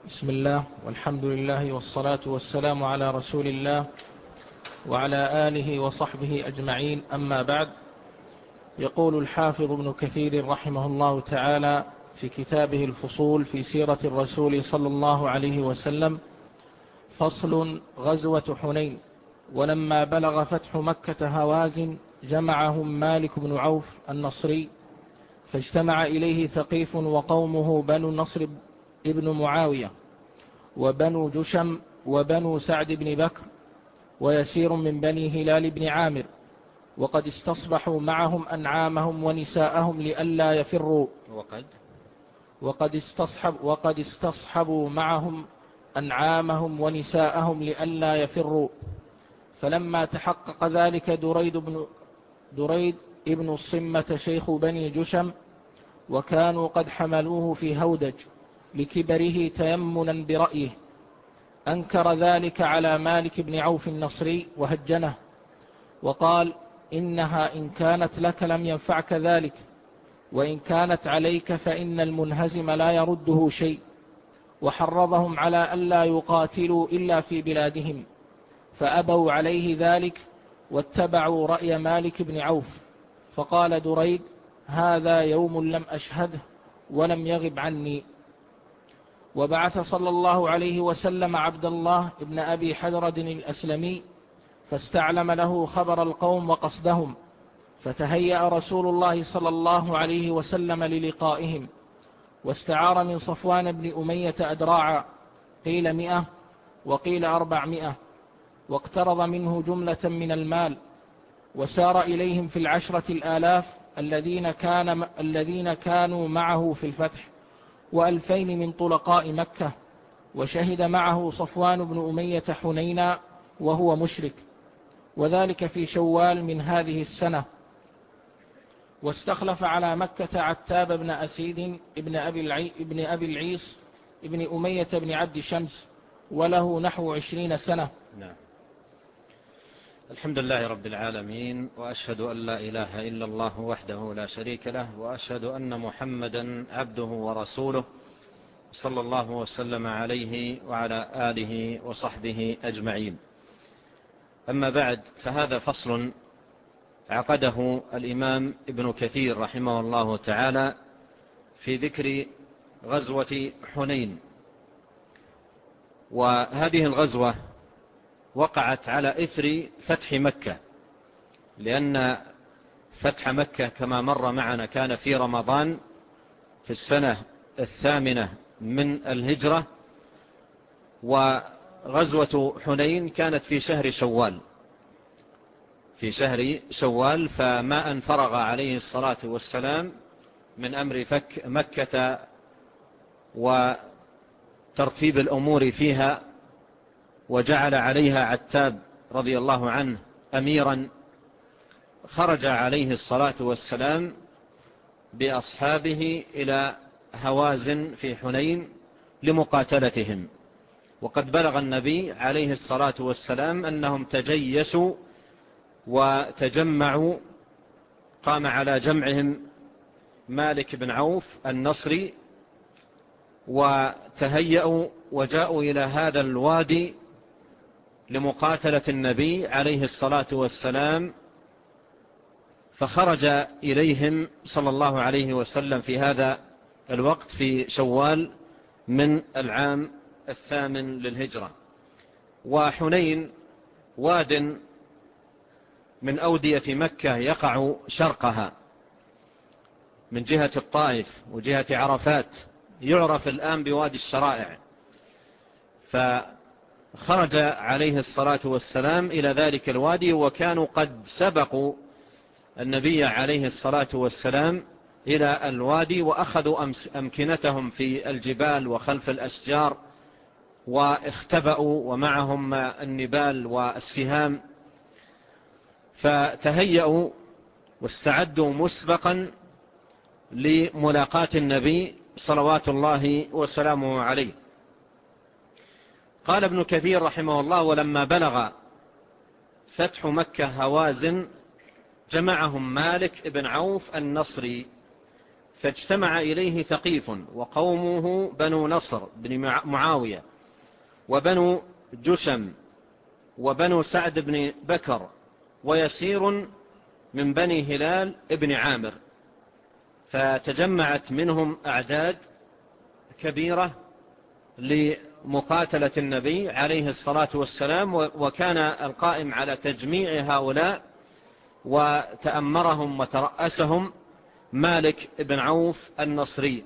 بسم الله والحمد لله والصلاة والسلام على رسول الله وعلى آله وصحبه أجمعين، أما بعد. يقول الحافظ ابن كثير رحمه الله تعالى في كتابه الفصول في سيرة الرسول صلى الله عليه وسلم: فصل: غزوة حنين. ولما بلغ فتح مكة هوازن جمعهم مالك بن عوف النصري، فاجتمع إليه ثقيف وقومه بنو النصر ابن معاوية وبنو جشم وبنو سعد بن بكر ويسير من بني هلال بن عامر، وقد استصبحوا معهم أنعامهم ونساءهم لئلا يفروا. وقد استصحبوا معهم أنعامهم ونساءهم لئلا يفروا. فلما تحقق ذلك دريد ابن الصمة شيخ بني جشم، وكانوا قد حملوه في هودج لكبره تيمنا برأيه، أنكر ذلك على مالك بن عوف النصري وهجنه، وقال: إنها إن كانت لك لم ينفعك ذلك، وإن كانت عليك فإن المنهزم لا يرده شيء. وحرضهم على ألا يقاتلوا إلا في بلادهم، فأبوا عليه ذلك واتبعوا رأي مالك بن عوف. فقال دريد: هذا يوم لم أشهده ولم يغب عني. وبعث صلى الله عليه وسلم عبد الله ابن أبي حدرد الأسلمي، فاستعلم له خبر القوم وقصدهم، فتهيأ رسول الله صلى الله عليه وسلم للقائهم، واستعار من صفوان بن أمية أدراعا، قيل 100 وقيل 400، واقترض منه جملة من المال، وسار إليهم في 10,000 الذين كانوا معه في الفتح، و2000 من طلقاء مكة. وشهد معه صفوان بن أمية حنينا وهو مشرك، وذلك في شوال من هذه السنة. واستخلف على مكة عتاب بن أسيد ابن أبي العيص ابن أمية بن عبد شمس، وله نحو 20 سنة. نعم. الحمد لله رب العالمين، وأشهد أن لا إله إلا الله وحده لا شريك له، وأشهد أن محمدا عبده ورسوله صلى الله وسلم عليه وعلى آله وصحبه أجمعين. أما بعد، فهذا فصل عقده الإمام ابن كثير رحمه الله تعالى في ذكر غزوة حنين. وهذه الغزوة وقعت على إثر فتح مكة، لأن فتح مكة كما مر معنا كان في رمضان في السنة 8 من الهجرة، وغزوة حنين كانت في شهر شوال، فما أن فرغ عليه الصلاة والسلام من أمر فك مكة وترتيب الأمور فيها، وجعل عليها عتاب رضي الله عنه أميرا، خرج عليه الصلاة والسلام بأصحابه إلى هوازن في حنين لمقاتلتهم. وقد بلغ النبي عليه الصلاة والسلام أنهم تجيشوا وتجمعوا، قام على جمعهم مالك بن عوف النصري، وتهيأوا وجاءوا إلى هذا الوادي لمقاتلة النبي عليه الصلاة والسلام. فخرج إليهم صلى الله عليه وسلم في هذا الوقت في شوال من العام 8 للهجرة. وحنين واد من أودية مكة يقع شرقها من جهة الطائف وجهة عرفات، يعرف الآن بوادي الشرائع. فخرج عليه الصلاة والسلام إلى ذلك الوادي، وكانوا قد سبقوا النبي عليه الصلاة والسلام إلى الوادي، وأخذوا أمكنتهم في الجبال وخلف الأشجار، واختبأوا ومعهم النبال والسهام. فتهيأوا واستعدوا مسبقا لملاقاة النبي صلوات الله وسلامه عليه. قال ابن كثير رحمه الله: ولما بلغ فتح مكة هوازن جمعهم مالك بن عوف النصري، فاجتمع إليه ثقيف وقومه بنو نصر بن معاوية وبنو جشم وبنو سعد بن بكر ويسير من بني هلال ابن عامر، فتجمعت منهم أعداد كبيرة لمقاتلة النبي عليه الصلاة والسلام. وكان القائم على تجميع هؤلاء وتأمرهم وترأسهم مالك بن عوف النصري.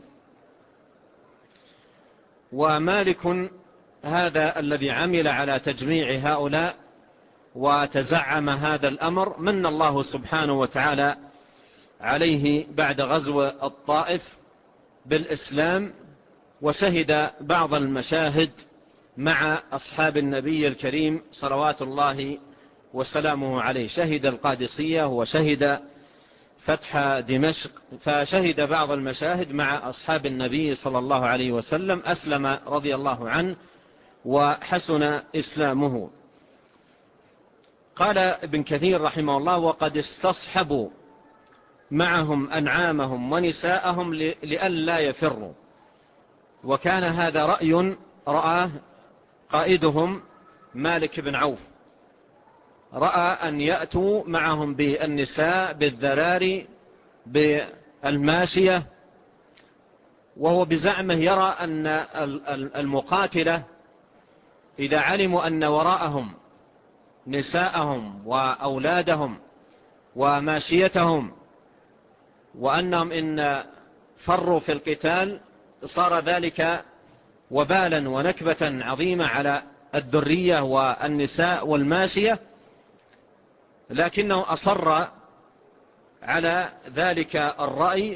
ومالك هذا الذي عمل على تجميع هؤلاء وتزعم هذا الأمر من الله سبحانه وتعالى عليه بعد غزو الطائف بالإسلام، وشهد بعض المشاهد مع أصحاب النبي الكريم صلوات الله وسلامه عليه. شهد القادسية وشهد فتح دمشق، فشهد بعض المشاهد مع أصحاب النبي صلى الله عليه وسلم، أسلم رضي الله عنه وحسن إسلامه. قال ابن كثير رحمه الله: وقد استصحبوا معهم أنعامهم ونساءهم لئلا يفروا. وكان هذا رأي رآه قائدهم مالك بن عوف، رأى أن يأتوا معهم بالنساء بالذراري بالماشية، وهو بزعمه يرى أن المقاتلة إذا علموا أن وراءهم نساءهم وأولادهم وماشيتهم وأنهم إن فروا في القتال صار ذلك وبالا ونكبة عظيمة على الذرية والنساء والماشية، لكنه أصر على ذلك الرأي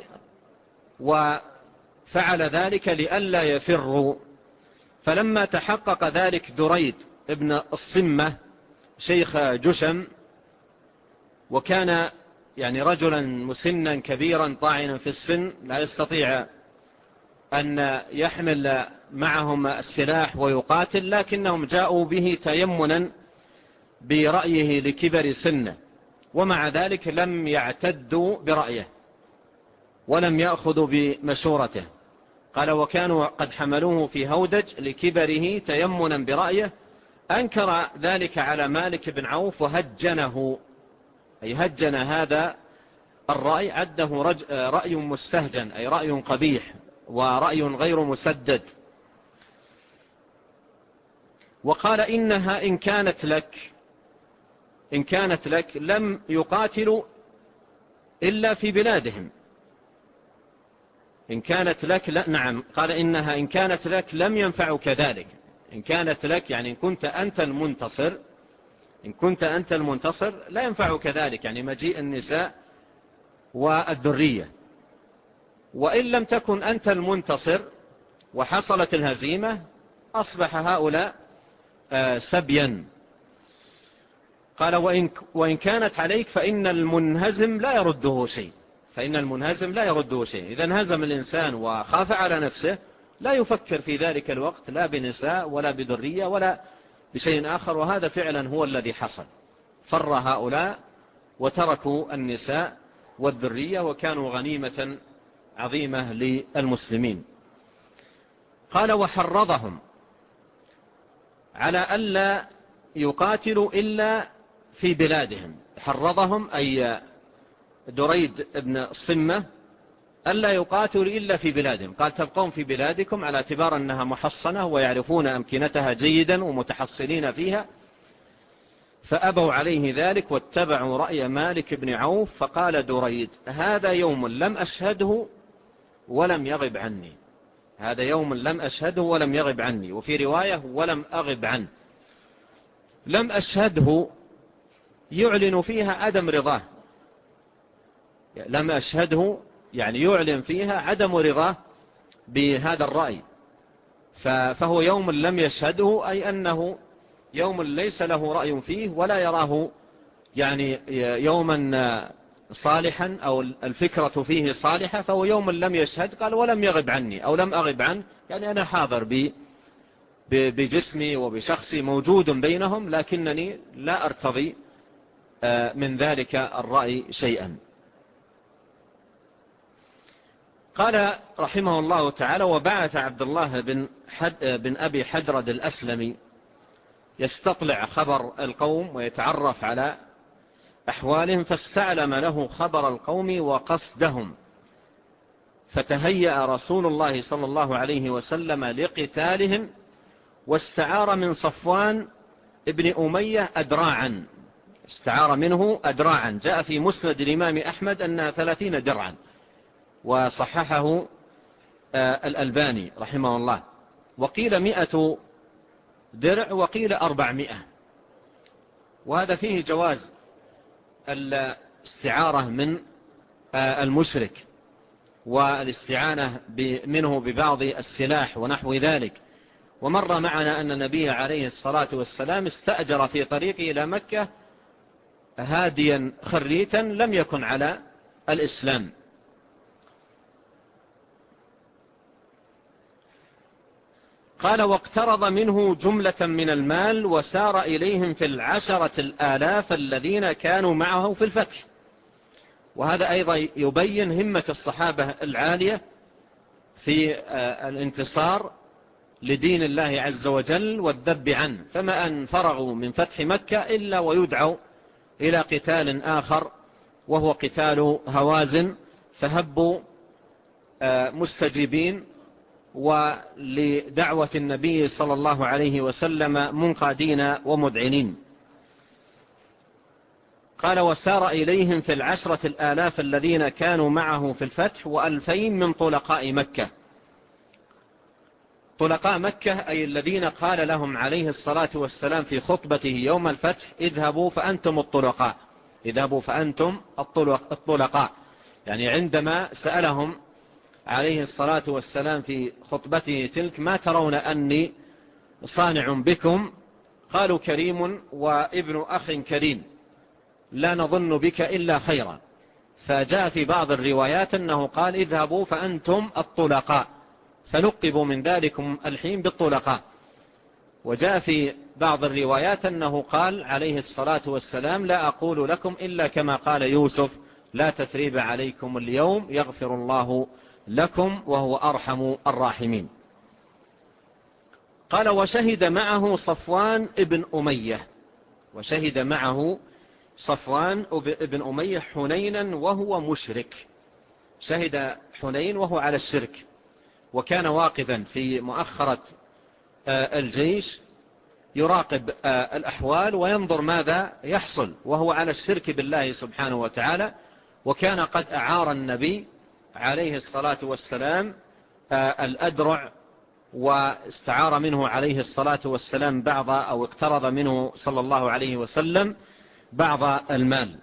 وفعل ذلك لئلا يفروا. فلما تحقق ذلك دريد ابن الصمة شيخ جشم، وكان يعني رجلا مسنا كبيرا طاعنا في السن لا يستطيع أن يحمل معهم السلاح ويقاتل، لكنهم جاءوا به تيمنا برأيه لكبر سنه، ومع ذلك لم يعتدوا برأيه ولم يأخذوا بمشورته. قال: وكانوا قد حملوه في هودج لكبره تيمنا برأيه. أنكر ذلك على مالك بن عوف وهجنه، أي هجن هذا الرأي، عده رأي مستهجن، أي رأي قبيح ورأي غير مسدد. وقال: إنها إن كانت لك لم يقاتلوا إلا في بلادهم. إن كانت لك لا، نعم، قال: إنها إن كانت لك لم ينفعك ذلك. إن كانت لك يعني إن كنت أنت المنتصر، إن كنت أنت المنتصر لا ينفعك ذلك، يعني مجيء النساء والذرية. وإن لم تكن أنت المنتصر وحصلت الهزيمة أصبح هؤلاء سبيا. قال: وإن كانت عليك فإن المنهزم لا يرده شيء. فإن المنهزم لا يرده شيء. إذا انهزم الإنسان وخاف على نفسه لا يفكر في ذلك الوقت لا بنساء ولا بذرية ولا بشيء آخر. وهذا فعلا هو الذي حصل، فر هؤلاء وتركوا النساء والذرية وكانوا غنيمة عظيمة للمسلمين. قال: وحرضهم على ألا يقاتلوا إلا في بلادهم. حرضهم أي دريد ابن الصمة ألا يقاتلوا إلا في بلادهم. قال: تبقون في بلادكم على اعتبار أنها محصنة ويعرفون أمكنتها جيدا ومتحصنين فيها. فأبوا عليه ذلك واتبعوا رأي مالك بن عوف. فقال دريد: هذا يوم لم أشهده ولم يغب عني. هذا يوم لم أشهده ولم يغب عني، وفي رواية ولم أغب عنه. لم أشهده يعلن فيها عدم رضاه، لم أشهده يعني يعلن فيها عدم رضاه بهذا الرأي. فهو يوم لم يشهده، أي أنه يوم ليس له رأي فيه ولا يراه يعني يوما صالحا أو الفكرة فيه صالحة، فهو يوم لم يشهد. قال: ولم يغب عني أو لم أغب عنه، يعني أنا حاضر بجسمي وبشخصي موجود بينهم، لكنني لا أرتضي من ذلك الرأي شيئا. قال رحمه الله تعالى: وبعث عبد الله بن أبي حدرد الأسلمي يستطلع خبر القوم ويتعرف على أحوالهم، فاستعلم له خبر القوم وقصدهم، فتهيأ رسول الله صلى الله عليه وسلم لقتالهم، واستعار من صفوان ابن أمية أدراعا، استعار منه أدراعا، جاء في مسند الإمام أحمد أنها 30 درعا، وصححه الألباني رحمه الله، وقيل 100 درع وقيل 400. وهذا فيه جواز الاستعارة من المشرك والاستعانة منه ببعض السلاح ونحو ذلك. ومر معنا أن النبي عليه الصلاة والسلام استأجر في طريقه إلى مكة هاديا خريتا لم يكن على الإسلام. قال: واقترض منه جملة من المال وسار إليهم في 10,000 الذين كانوا معه في الفتح. وهذا أيضا يبين همة الصحابة العالية في الانتصار لدين الله عز وجل والذب عنه، فما أن فرغوا من فتح مكة إلا ويدعوا إلى قتال آخر وهو قتال هوازن، فهبوا مستجيبين ولدعوة النبي صلى الله عليه وسلم منقادين ومذعنين. قال: وسار إليهم في 10,000 الذين كانوا معه في الفتح و2000 من طلقاء مكة. طلقاء مكة أي الذين قال لهم عليه الصلاة والسلام في خطبته يوم الفتح: اذهبوا فأنتم الطلقاء، اذهبوا فأنتم الطلقاء. يعني عندما سألهم عليه الصلاة والسلام في خطبته تلك: ما ترون أني صانع بكم؟ قالوا: كريم وابن أخ كريم، لا نظن بك إلا خيرا. فجاء في بعض الروايات أنه قال: اذهبوا فأنتم الطلقاء، فلقبوا من ذلكم الحين بالطلقاء. وجاء في بعض الروايات أنه قال عليه الصلاة والسلام: لا أقول لكم إلا كما قال يوسف: لا تثريب عليكم اليوم يغفر الله لكم وهو أرحم الراحمين. قال: وشهد معه صفوان ابن أمية، وشهد معه صفوان ابن أمية حنينا وهو مشرك. شهد حنين وهو على الشرك، وكان واقفا في مؤخرة الجيش يراقب الأحوال وينظر ماذا يحصل، وهو على الشرك بالله سبحانه وتعالى. وكان قد أعار النبي عليه الصلاة والسلام الأدرع، واستعار منه عليه الصلاة والسلام بعض، أو اقترض منه صلى الله عليه وسلم بعض المال.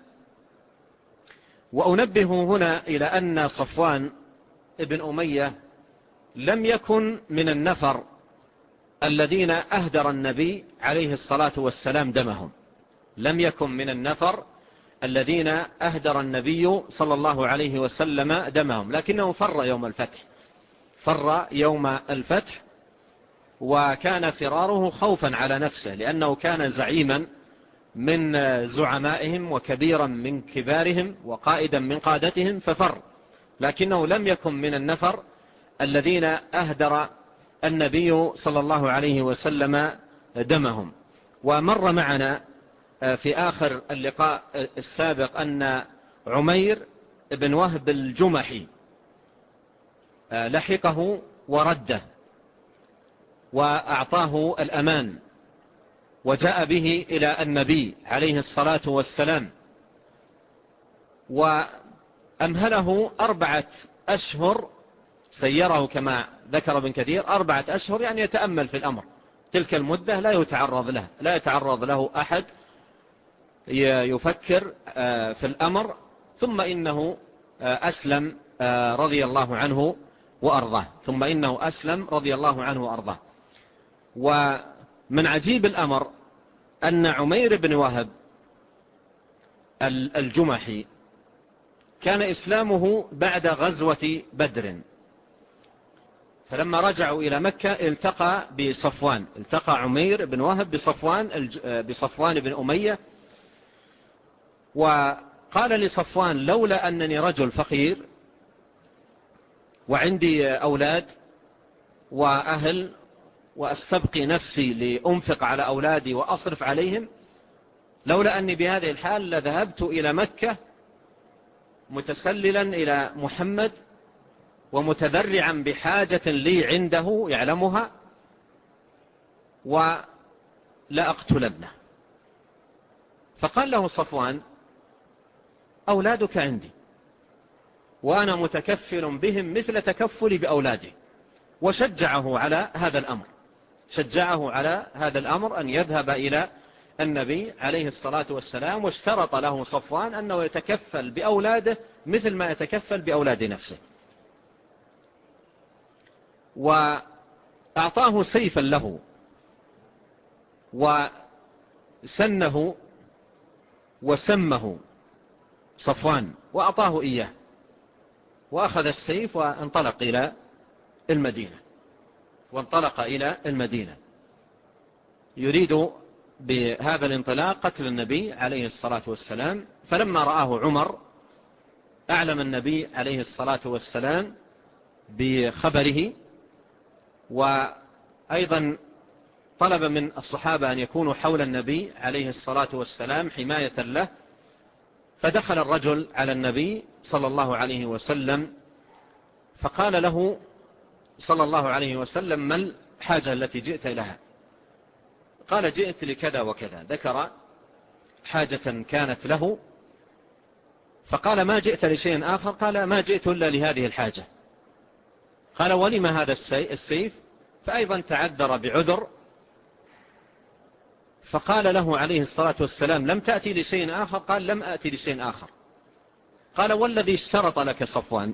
وأنبه هنا إلى أن صفوان ابن أمية لم يكن من النفر الذين أهدر النبي عليه الصلاة والسلام دمهم، لم يكن من النفر الذين أهدر النبي صلى الله عليه وسلم دمهم، لكنه فر يوم الفتح، فر يوم الفتح، وكان فراره خوفا على نفسه، لأنه كان زعيما من زعمائهم وكبيرا من كبارهم وقائدا من قادتهم، ففر، لكنه لم يكن من النفر الذين أهدر النبي صلى الله عليه وسلم دمهم. ومر معنا في آخر اللقاء السابق أن عمير بن وهب الجمحي لحقه ورده وأعطاه الأمان، وجاء به إلى النبي عليه الصلاة والسلام، وأمهله 4 أشهر، سيره كما ذكر ابن كثير 4 أشهر، يعني يتأمل في الأمر، تلك المدة لا يتعرض له أحد يفكر في الأمر، ثم إنه أسلم رضي الله عنه وأرضاه، ثم إنه أسلم رضي الله عنه وأرضاه. ومن عجيب الأمر أن عمير بن وهب الجمحي كان إسلامه بعد غزوة بدر، فلما رجعوا إلى مكة التقى عمير بن وهب بصفوان بن أمية، وقال لصفوان: لولا أنني رجل فقير وعندي أولاد وأهل وأستبقي نفسي لأنفق على أولادي وأصرف عليهم، لولا أني بهذه الحال لذهبت إلى مكة متسللا إلى محمد ومتذرعا بحاجة لي عنده يعلمها ولأقتلنه. فقال له صفوان: أولادك عندي وأنا متكفل بهم مثل تكفلي بأولادي. وشجعه على هذا الأمر، شجعه على هذا الأمر أن يذهب إلى النبي عليه الصلاة والسلام، واشترط له صفوان أنه يتكفل بأولاده مثل ما يتكفل بأولاد نفسه. وأعطاه سيفا له وسنه وسمه صفوان وأعطاه إياه، وأخذ السيف وانطلق إلى المدينة يريد بهذا الانطلاق قتل النبي عليه الصلاة والسلام. فلما رآه عمر أعلم النبي عليه الصلاة والسلام بخبره، وأيضا طلب من الصحابة أن يكونوا حول النبي عليه الصلاة والسلام حماية له. فدخل الرجل على النبي صلى الله عليه وسلم فقال له صلى الله عليه وسلم: ما الحاجة التي جئت لها؟ قال: جئت لكذا وكذا، ذكر حاجة كانت له. فقال: ما جئت لشيء آخر؟ قال: ما جئت إلا لهذه الحاجة. قال: ولما هذا السيف؟ فأيضا تعذر بعذر. فقال له عليه الصلاة والسلام: لم تأتي لشيء آخر؟ قال: لم أتي لشيء آخر. قال: والذي اشترط لك صفوان؟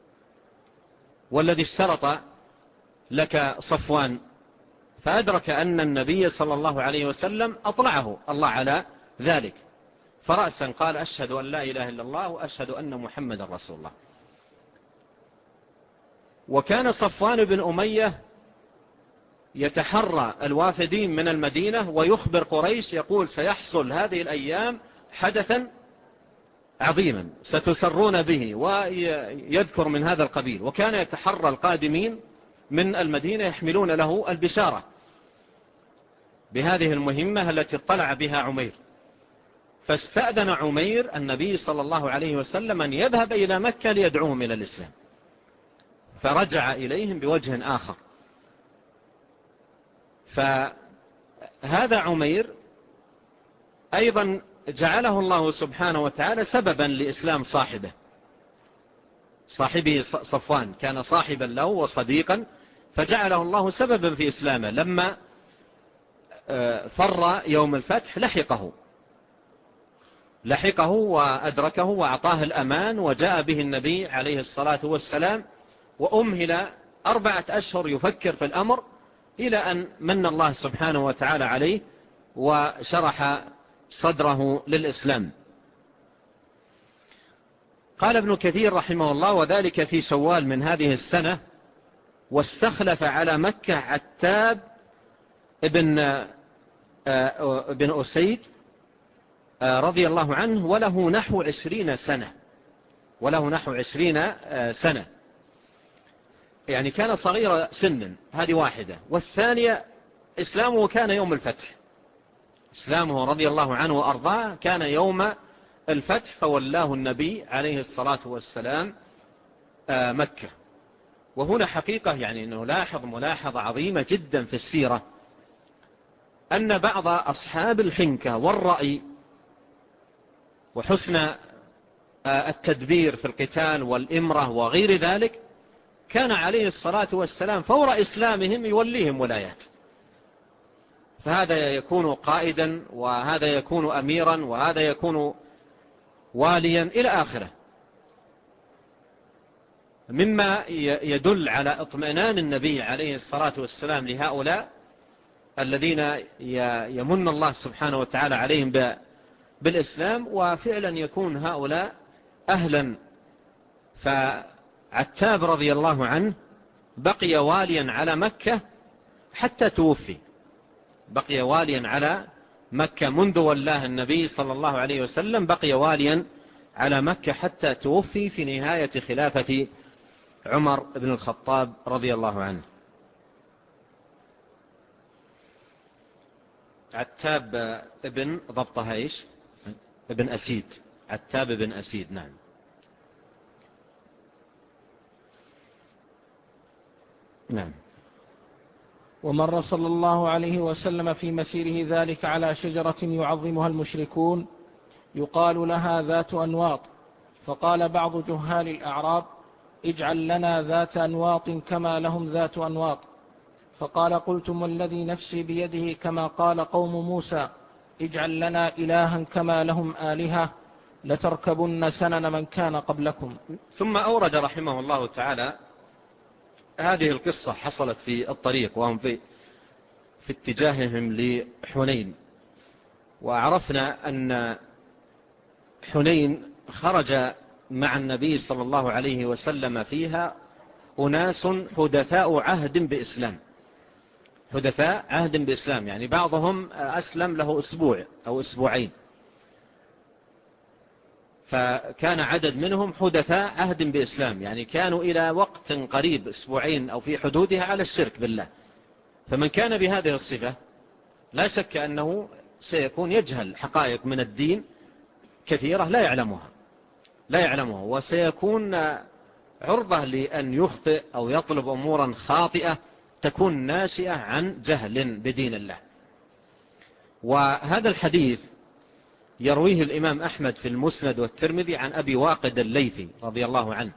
والذي اشترط لك صفوان؟ فأدرك أن النبي صلى الله عليه وسلم أطلعه الله على ذلك، فرأسا قال: أشهد أن لا إله إلا الله وأشهد أن محمد رسول الله. وكان صفوان بن أمية يتحرى الوافدين من المدينة ويخبر قريش، يقول: سيحصل هذه الأيام حدثا عظيما ستسرون به، ويذكر من هذا القبيل. وكان يتحرى القادمين من المدينة يحملون له البشارة بهذه المهمة التي اطلع بها عمير. فاستأذن عمير النبي صلى الله عليه وسلم أن يذهب إلى مكة ليدعوهم إلى الإسلام، فرجع إليهم بوجه آخر. فهذا عمير أيضا جعله الله سبحانه وتعالى سببا لإسلام صاحبه صفوان، كان صاحبا له وصديقا، فجعله الله سببا في إسلامه. لما فر يوم الفتح لحقه وأدركه وأعطاه الأمان، وجاء به النبي عليه الصلاة والسلام، وأمهل 4 أشهر يفكر في الأمر، إلى أن من الله سبحانه وتعالى عليه وشرح صدره للإسلام. قال ابن كثير رحمه الله: وذلك في شوال من هذه السنة، واستخلف على مكة عتاب ابن أسيد رضي الله عنه، وله نحو 20 سنة، يعني كان صغير سنا. هذه واحدة. والثانية إسلامه كان يوم الفتح، إسلامه رضي الله عنه وأرضاه كان يوم الفتح، فولاه النبي عليه الصلاة والسلام مكة. وهنا حقيقة يعني أنه لاحظ ملاحظة عظيمة جدا في السيرة، أن بعض أصحاب الحنكة والرأي وحسن التدبير في القتال والإمرة وغير ذلك، كان عليه الصلاة والسلام فور إسلامهم يوليهم ولايات، فهذا يكون قائدا، وهذا يكون أميرا، وهذا يكون واليا إلى آخره، مما يدل على اطمئنان النبي عليه الصلاة والسلام لهؤلاء الذين يمن الله سبحانه وتعالى عليهم بالإسلام، وفعلا يكون هؤلاء أهلا. فعتاب رضي الله عنه بقي واليا على مكة حتى توفي، بقي واليا على مكة منذ ولاه النبي صلى الله عليه وسلم، بقي واليا على مكة حتى توفي في نهاية خلافة عمر بن الخطاب رضي الله عنه. عتاب ابن ضبطها ايش؟ ابن أسيد. عتاب ابن أسيد. نعم. نعم. ومر صلى الله عليه وسلم في مسيره ذلك على شجرة يعظمها المشركون يقال لها ذات أنواط، فقال بعض جهال الأعراب: اجعل لنا ذات أنواط كما لهم ذات أنواط. فقال: قلتم والذي نفسي بيده كما قال قوم موسى: اجعل لنا إلها كما لهم آلهة لتركبن سنن من كان قبلكم. ثم أورد رحمه الله تعالى هذه القصة حصلت في الطريق وهم في اتجاههم لحنين. وعرفنا أن حنين خرج مع النبي صلى الله عليه وسلم فيها أناس حدثاء عهد بإسلام، حدثاء عهد بإسلام، يعني بعضهم أسلم له أسبوع أو أسبوعين، فكان عدد منهم حدثاء عهد بإسلام، يعني كانوا إلى وقت قريب أسبوعين أو في حدودها على الشرك بالله. فمن كان بهذه الصفة لا شك أنه سيكون يجهل حقائق من الدين كثيرة لا يعلمها وسيكون عرضة لأن يخطئ أو يطلب أمورا خاطئة تكون ناشئة عن جهل بدين الله. وهذا الحديث يرويه الإمام أحمد في المسند والترمذي عن أبي واقد الليثي رضي الله عنه،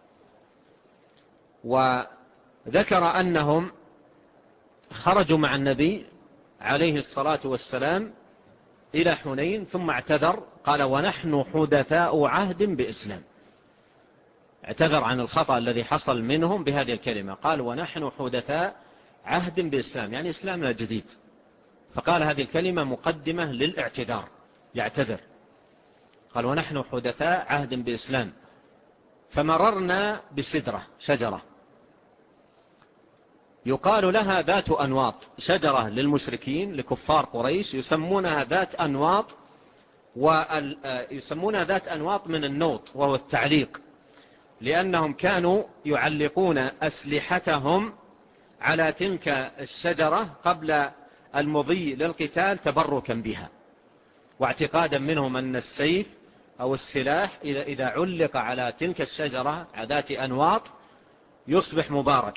وذكر أنهم خرجوا مع النبي عليه الصلاة والسلام إلى حنين ثم اعتذر، قال: ونحن حدثاء عهد بإسلام. اعتذر عن الخطأ الذي حصل منهم بهذه الكلمة، قال: ونحن حدثاء عهد بإسلام، يعني إسلامنا جديد. فقال هذه الكلمة مقدمة للاعتذار، يعتذر، قال: ونحن حدثاء عهد بإسلام. فمررنا بسدرة، شجرة يقال لها ذات أنواط، شجرة للمشركين لكفار قريش يسمونها ذات أنواط، ويسمونها ذات أنواط من النوط وهو التعليق، لأنهم كانوا يعلقون أسلحتهم على تلك الشجرة قبل المضي للقتال تبركا بها، واعتقادا منهم أن السيف أو السلاح إذا علق على تلك الشجرة ذات أنواط يصبح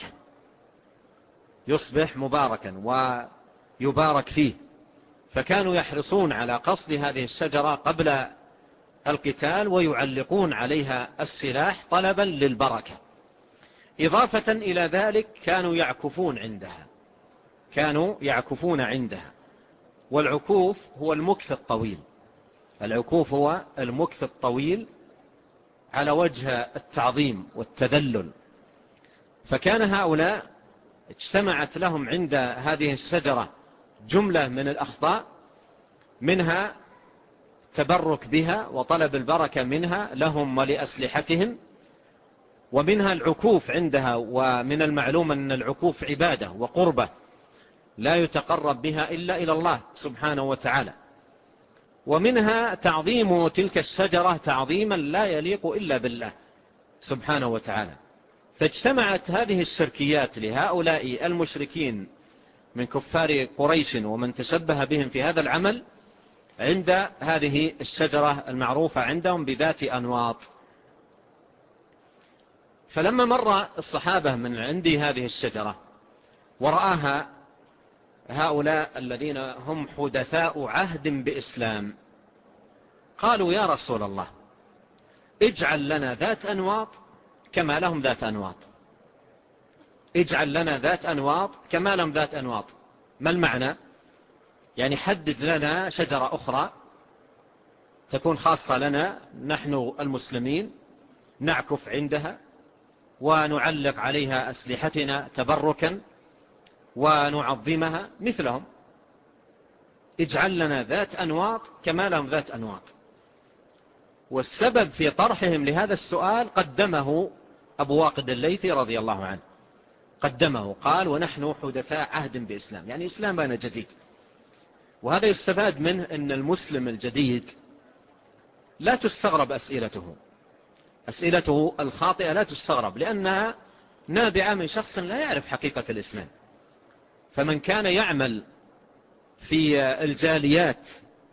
مباركا ويبارك فيه. فكانوا يحرصون على قصد هذه الشجرة قبل القتال ويعلقون عليها السلاح طلبا للبركة. إضافة إلى ذلك كانوا يعكفون عندها، والعكوف هو المكث الطويل على وجه التعظيم والتذلل. فكان هؤلاء اجتمعت لهم عند هذه الشجرة جملة من الأخطاء، منها تبرك بها وطلب البركة منها لهم ولأسلحتهم، ومنها العكوف عندها، ومن المعلوم أن العكوف عبادة وقربة لا يتقرب بها إلا إلى الله سبحانه وتعالى، ومنها تعظيم تلك الشجرة تعظيما لا يليق إلا بالله سبحانه وتعالى. فاجتمعت هذه الشركيات لهؤلاء المشركين من كفار قريش ومن تشبه بهم في هذا العمل عند هذه الشجرة المعروفة عندهم بذات أنواط. فلما مر الصحابة من عند هذه الشجرة ورآها هؤلاء الذين هم حدثاء عهد بإسلام، قالوا: يا رسول الله، اجعل لنا ذات أنواط كما لهم ذات أنواط. اجعل لنا ذات أنواط كما لهم ذات أنواط. ما المعنى؟ يعني حدد لنا شجرة أخرى تكون خاصة لنا نحن المسلمين، نعكف عندها ونعلق عليها أسلحتنا تبركا ونعظمها مثلهم. اجعل لنا ذات أنواط كما لهم ذات أنواط. والسبب في طرحهم لهذا السؤال قدمه أبو واقد الليثي رضي الله عنه، قدمه، قال: ونحن حدثاء عهد بإسلام، يعني إسلامنا جديد. وهذا يستفاد منه أن المسلم الجديد لا تستغرب أسئلته الخاطئة لا تستغرب، لأنها نابعة من شخص لا يعرف حقيقة الإسلام. فمن كان يعمل في الجاليات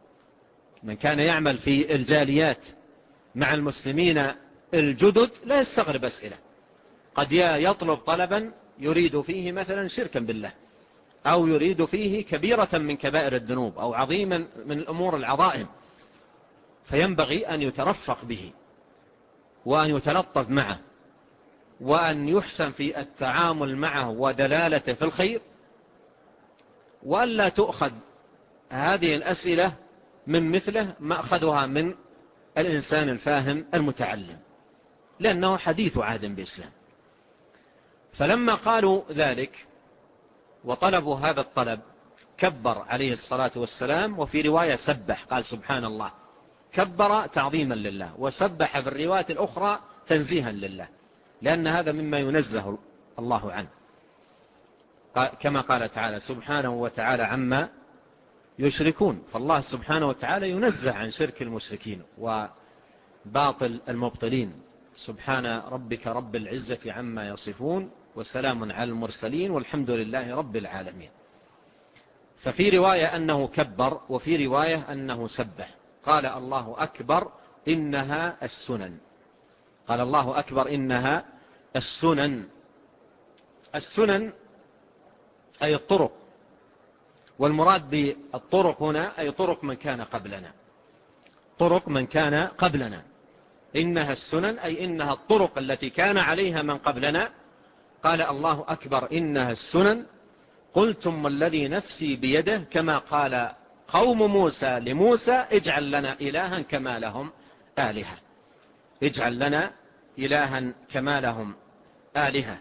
مع المسلمين الجدد لا يستغرب أسئلة. قد يطلب طلبا يريد فيه مثلا شركا بالله، أو يريد فيه كبيرة من كبائر الذنوب، أو عظيما من الأمور العظائم، فينبغي أن يترفق به وأن يتلطف معه وأن يحسن في التعامل معه ودلالته في الخير، وأن لا تؤخذ هذه الأسئلة من مثله مأخذها من الإنسان الفاهم المتعلم، لأنه حديث عهد بإسلام. فلما قالوا ذلك وطلبوا هذا الطلب كبر عليه الصلاة والسلام، وفي رواية سبح، قال سبحان الله، كبر تعظيما لله، وسبح في الرواية الأخرى تنزيها لله، لأن هذا مما ينزه الله عنه، كما قال تعالى سبحانه وتعالى عما يشركون. فالله سبحانه وتعالى ينزه عن شرك المشركين وباطل المبطلين. سبحان ربك رب العزة عما يصفون وسلام على المرسلين والحمد لله رب العالمين. ففي رواية أنه كبر، وفي رواية أنه سبح. قال الله أكبر إنها السنن. قال الله أكبر إنها السنن. السنن أي الطرق، والمراد بالطرق هنا أي طرق من كان قبلنا، طرق من كان قبلنا. إنها السنن أي إنها الطرق التي كان عليها من قبلنا. قال الله أكبر إنها السنن. قلتم والذي نفسي بيده، كما قال قوم موسى لموسى اجعل لنا إلها كما لهم آلهة، اجعل لنا إلها كما لهم آلهة.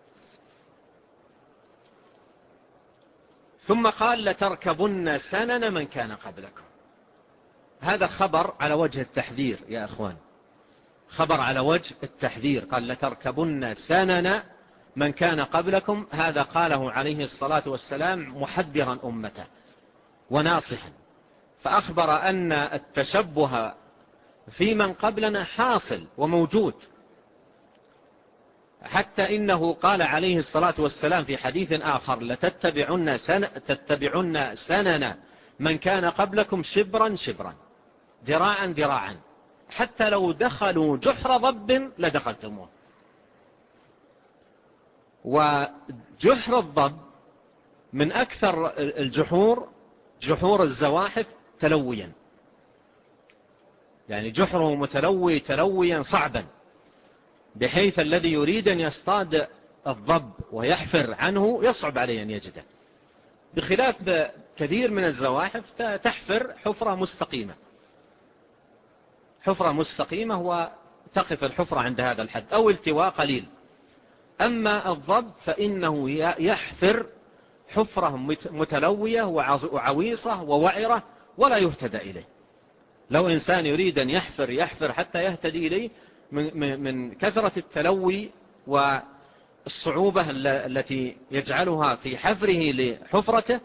ثم قال لتركبن سنن من كان قبلكم. هذا خبر على وجه التحذير يا أخوان، خبر على وجه التحذير. قال لتركبن سنن من كان قبلكم. هذا قاله عليه الصلاة والسلام محذرا أمته وناصحا، فأخبر أن التشبه في من قبلنا حاصل وموجود، حتى إنه قال عليه الصلاة والسلام في حديث آخر تتبعن سنن من كان قبلكم شبرا شبرا ذراعا ذراعا، حتى لو دخلوا جحر ضب لدخلتموه. وجحر الضب من أكثر الجحور، جحور الزواحف تلويا، يعني جحره متلوي تلويا صعبا، بحيث الذي يريد أن يصطاد الضب ويحفر عنه يصعب عليه أن يجده، بخلاف كثير من الزواحف تحفر حفرة مستقيمة، حفرة مستقيمة وتقف الحفرة عند هذا الحد أو التواء قليل. أما الضب فإنه يحفر حفرة متلوية وعويصة ووعرة ولا يهتدى إليه. لو إنسان يريد أن يحفر حتى يهتدي إليه من كثرة التلوي والصعوبة التي يجعلها في حفره لحفرته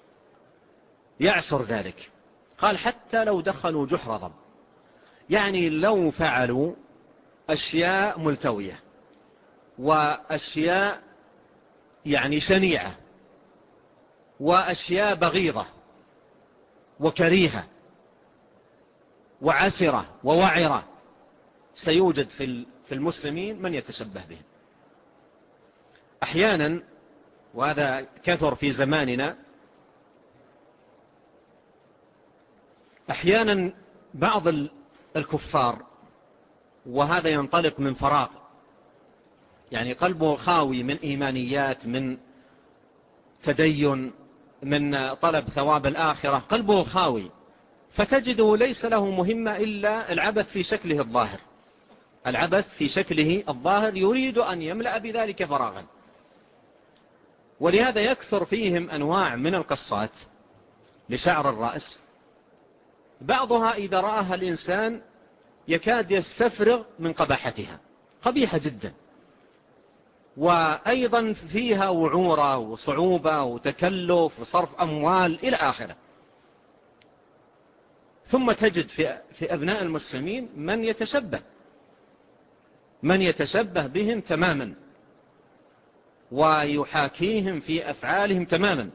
يعسر ذلك. قال حتى لو دخلوا جحر ضب، يعني لو فعلوا أشياء ملتوية وأشياء يعني شنيعة وأشياء بغيضة وكريهة وعسرة ووعرة، سيوجد في المسلمين من يتشبه بهم. أحيانا، وهذا كثر في زماننا، أحيانا بعض الكفار، وهذا ينطلق من فراغ، يعني قلبه خاوي من إيمانيات، من تدين، من طلب ثواب الآخرة، قلبه خاوي، فتجده ليس له مهمة إلا العبث في شكله الظاهر، العبث في شكله الظاهر، يريد أن يملأ بذلك فراغا. ولهذا يكثر فيهم أنواع من القصات لشعر الرأس، بعضها إذا رآها الإنسان يكاد يستفرغ من قباحتها، قبيحة جدا، وأيضا فيها وعورة وصعوبة وتكلف وصرف أموال إلى آخره. ثم تجد في أبناء المسلمين من يتشبه بهم تماما، ويحاكيهم في أفعالهم تماما.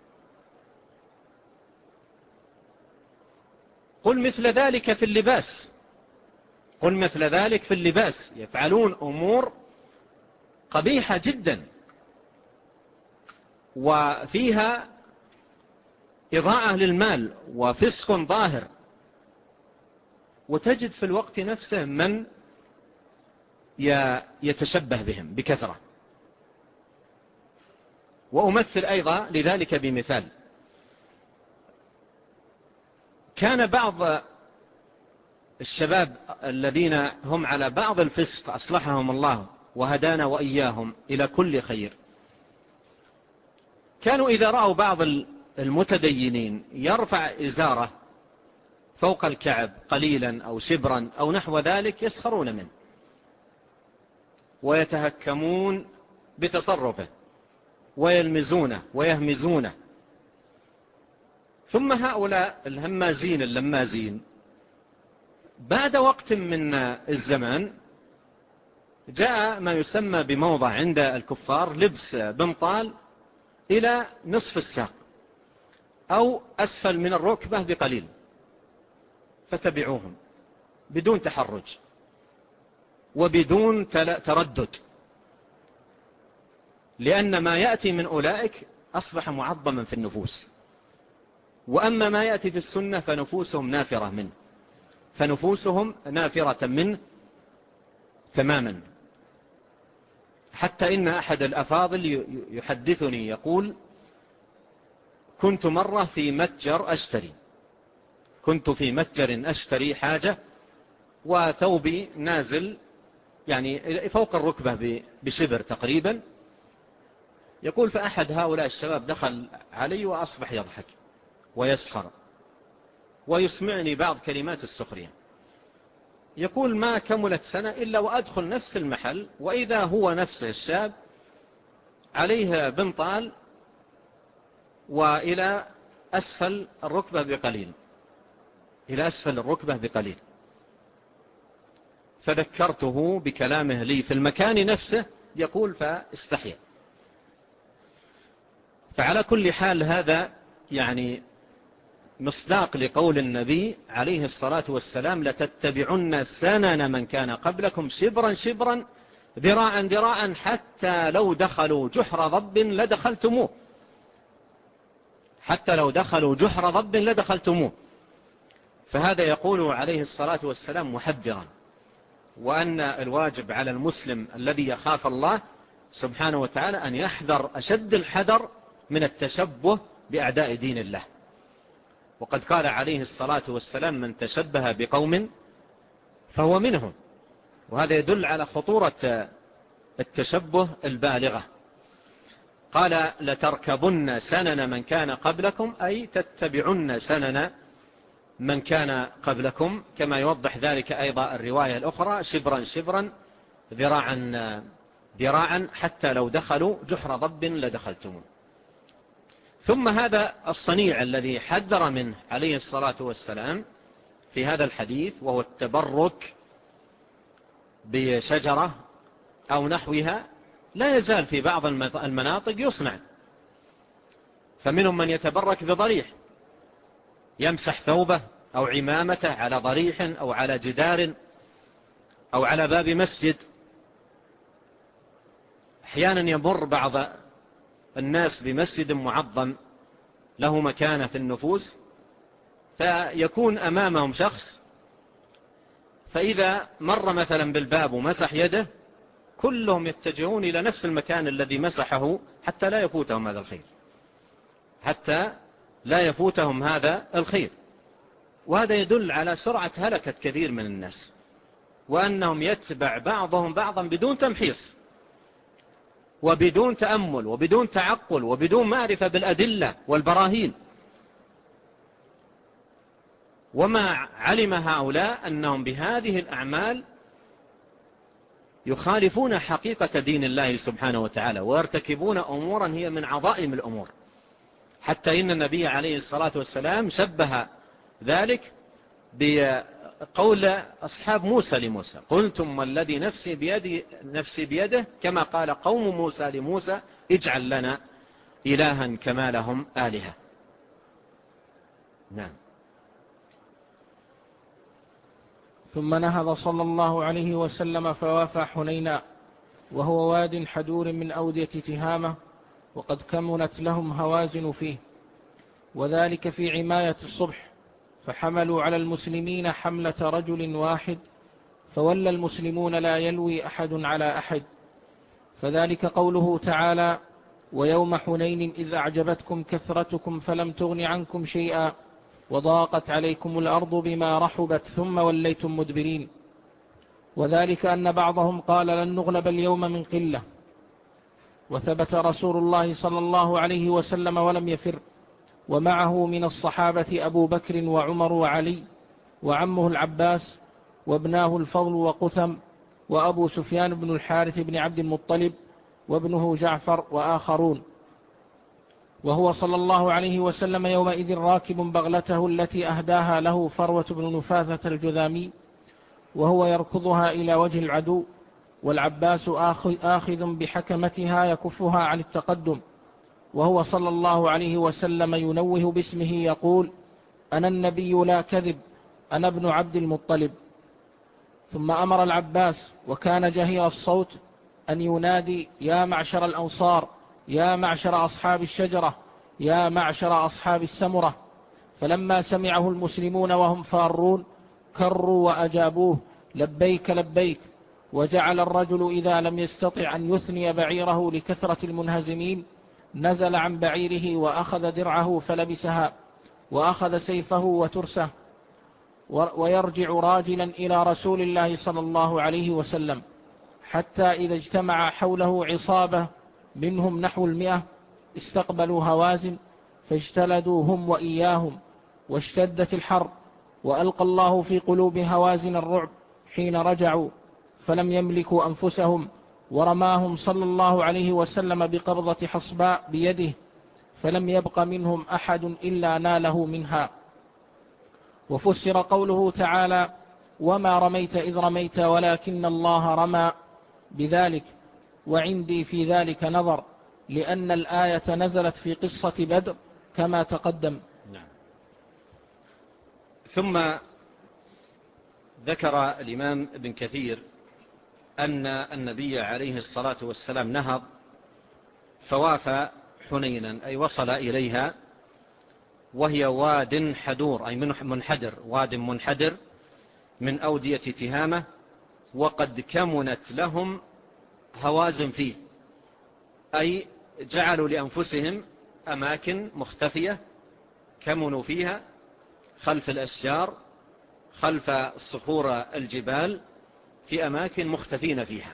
قل مثل ذلك في اللباس، قل مثل ذلك في اللباس، يفعلون أمور قبيحة جدا وفيها إضاعة للمال وفسق ظاهر، وتجد في الوقت نفسه من يتشبه بهم بكثرة. وأمثل أيضا لذلك بمثال. كان بعض الشباب الذين هم على بعض الفسق أصلحهم الله وهدانا وإياهم إلى كل خير، كانوا إذا رأوا بعض المتدينين يرفع إزاره فوق الكعب قليلا أو شبرا أو نحو ذلك يسخرون منه ويتهكمون بتصرفه ويلمزونه ويهمزونه. ثم هؤلاء الهمازين اللمازين بعد وقت من الزمان جاء ما يسمى بموضة عند الكفار لبس بنطال إلى نصف الساق أو أسفل من الركبة بقليل، فتبعوهم بدون تحرج وبدون تردد، لأن ما يأتي من أولئك أصبح معظما في النفوس، وأما ما يأتي في السنة فنفوسهم نافرة منه، فنفوسهم نافرة منه تماما. حتى إن أحد الأفاضل يحدثني يقول: كنت مرة في متجر أشتري، كنت في متجر أشتري حاجة وثوبي نازل يعني فوق الركبة بشبر تقريبا. يقول: فأحد هؤلاء الشباب دخل علي وأصبح يضحك ويسخر ويسمعني بعض كلمات السخرية. يقول: ما كملت سنة إلا وأدخل نفس المحل وإذا هو نفسه الشاب عليه بنطال وإلى أسفل الركبة بقليل، إلى أسفل الركبة بقليل. فذكرته بكلامه لي في المكان نفسه، يقول فاستحيا. فعلى كل حال هذا يعني مصداق لقول النبي عليه الصلاة والسلام: لتتبعن سنن من كان قبلكم شبرا شبرا ذراعا ذراعا حتى لو دخلوا جحر ضب لدخلتموه، حتى لو دخلوا جحر ضب لدخلتموه. فهذا يقول عليه الصلاة والسلام محذرا، وأن الواجب على المسلم الذي يخاف الله سبحانه وتعالى أن يحذر أشد الحذر من التشبه بأعداء دين الله. وقد قال عليه الصلاة والسلام: من تشبه بقوم فهو منهم. وهذا يدل على خطورة التشبه البالغة. قال: لتركبن سنن من كان قبلكم، أي تتبعن سنن من كان قبلكم، كما يوضح ذلك أيضا الرواية الأخرى: شبرا شبرا ذراعا ذراعا حتى لو دخلوا جحر ضب لدخلتموه. ثم هذا الصنيع الذي حذر منه عليه الصلاة والسلام في هذا الحديث، وهو التبرك بشجرة أو نحوها، لا يزال في بعض المناطق يصنع. فمنهم من يتبرك بضريح، يمسح ثوبه أو عمامته على ضريح أو على جدار أو على باب مسجد. أحيانا يمر بعض الناس بمسجد معظم له مكانة في النفوس، فيكون أمامهم شخص، فإذا مر مثلا بالباب ومسح يده كلهم يتجهون إلى نفس المكان الذي مسحه حتى لا يفوتهم هذا الخير، حتى لا يفوتهم هذا الخير. وهذا يدل على سرعة هلكة كثير من الناس، وأنهم يتبع بعضهم بعضا بدون تمحيص وبدون تأمل وبدون تعقل وبدون معرفة بالأدلة والبراهين. وما علم هؤلاء أنهم بهذه الأعمال يخالفون حقيقة دين الله سبحانه وتعالى، ويرتكبون أمورا هي من عظائم الأمور. حتى إن النبي عليه الصلاة والسلام شبه ذلك قول أصحاب موسى لموسى: قلتم والذي نفسي بيده، كما قال قوم موسى لموسى: اجعل لنا إلها كما لهم آلهة. نعم. ثم نهض صلى الله عليه وسلم فوافى حنينا، وهو واد حدور من أودية تهامة، وقد كمنت لهم هوازن فيه، وذلك في عماية الصبح، فحملوا على المسلمين حملة رجل واحد، فولى المسلمون لا يلوي أحد على أحد. فذلك قوله تعالى: ويوم حنين إذ أعجبتكم كثرتكم فلم تغن عنكم شيئا وضاقت عليكم الأرض بما رحبت ثم وليتم مدبرين. وذلك أن بعضهم قال: لن نغلب اليوم من قلة، وثبت رسول الله صلى الله عليه وسلم ولم يفر، ومعه من الصحابة أبو بكر وعمر وعلي وعمه العباس وابناه الفضل وقثم وأبو سفيان بن الحارث بن عبد المطلب وابنه جعفر وآخرون. وهو صلى الله عليه وسلم يومئذ راكب بغلته التي أهداها له فروة بن نفاثة الجذامي، وهو يركضها إلى وجه العدو، والعباس آخذ بحكمتها يكفها عن التقدم، وهو صلى الله عليه وسلم ينوه باسمه يقول: أنا النبي لا كذب، أنا ابن عبد المطلب. ثم أمر العباس، وكان جهير الصوت، أن ينادي: يا معشر الأنصار، يا معشر أصحاب الشجرة، يا معشر أصحاب السمرة. فلما سمعه المسلمون وهم فارون كروا وأجابوه: لبيك لبيك. وجعل الرجل إذا لم يستطع أن يثني بعيره لكثرة المنهزمين نزل عن بعيره وأخذ درعه فلبسها، وأخذ سيفه وترسه، ويرجع راجلا إلى رسول الله صلى الله عليه وسلم، حتى إذا اجتمع حوله عصابة منهم نحو 100 استقبلوا هوازن، فاجتلدوا هم وإياهم، واشتدت الحرب، وألقى الله في قلوب هوازن الرعب حين رجعوا، فلم يملكوا أنفسهم، ورماهم صلى الله عليه وسلم بقبضة حصباء بيده، فلم يبق منهم أحد إلا ناله منها. وفسر قوله تعالى: وما رميت إذ رميت ولكن الله رمى بذلك، وعندي في ذلك نظر، لأن الآية نزلت في قصة بدر كما تقدم. نعم. ثم ذكر الإمام ابن كثير أن النبي عليه الصلاة والسلام نهض فوافى حنينا، أي وصل إليها، وهي واد حدور، أي منحدر، واد منحدر من أودية تهامة، وقد كمنت لهم هوازن فيه، أي جعلوا لأنفسهم أماكن مختفية كمنوا فيها خلف الأشجار، خلف صخور الجبال، في أماكن مختفين فيها.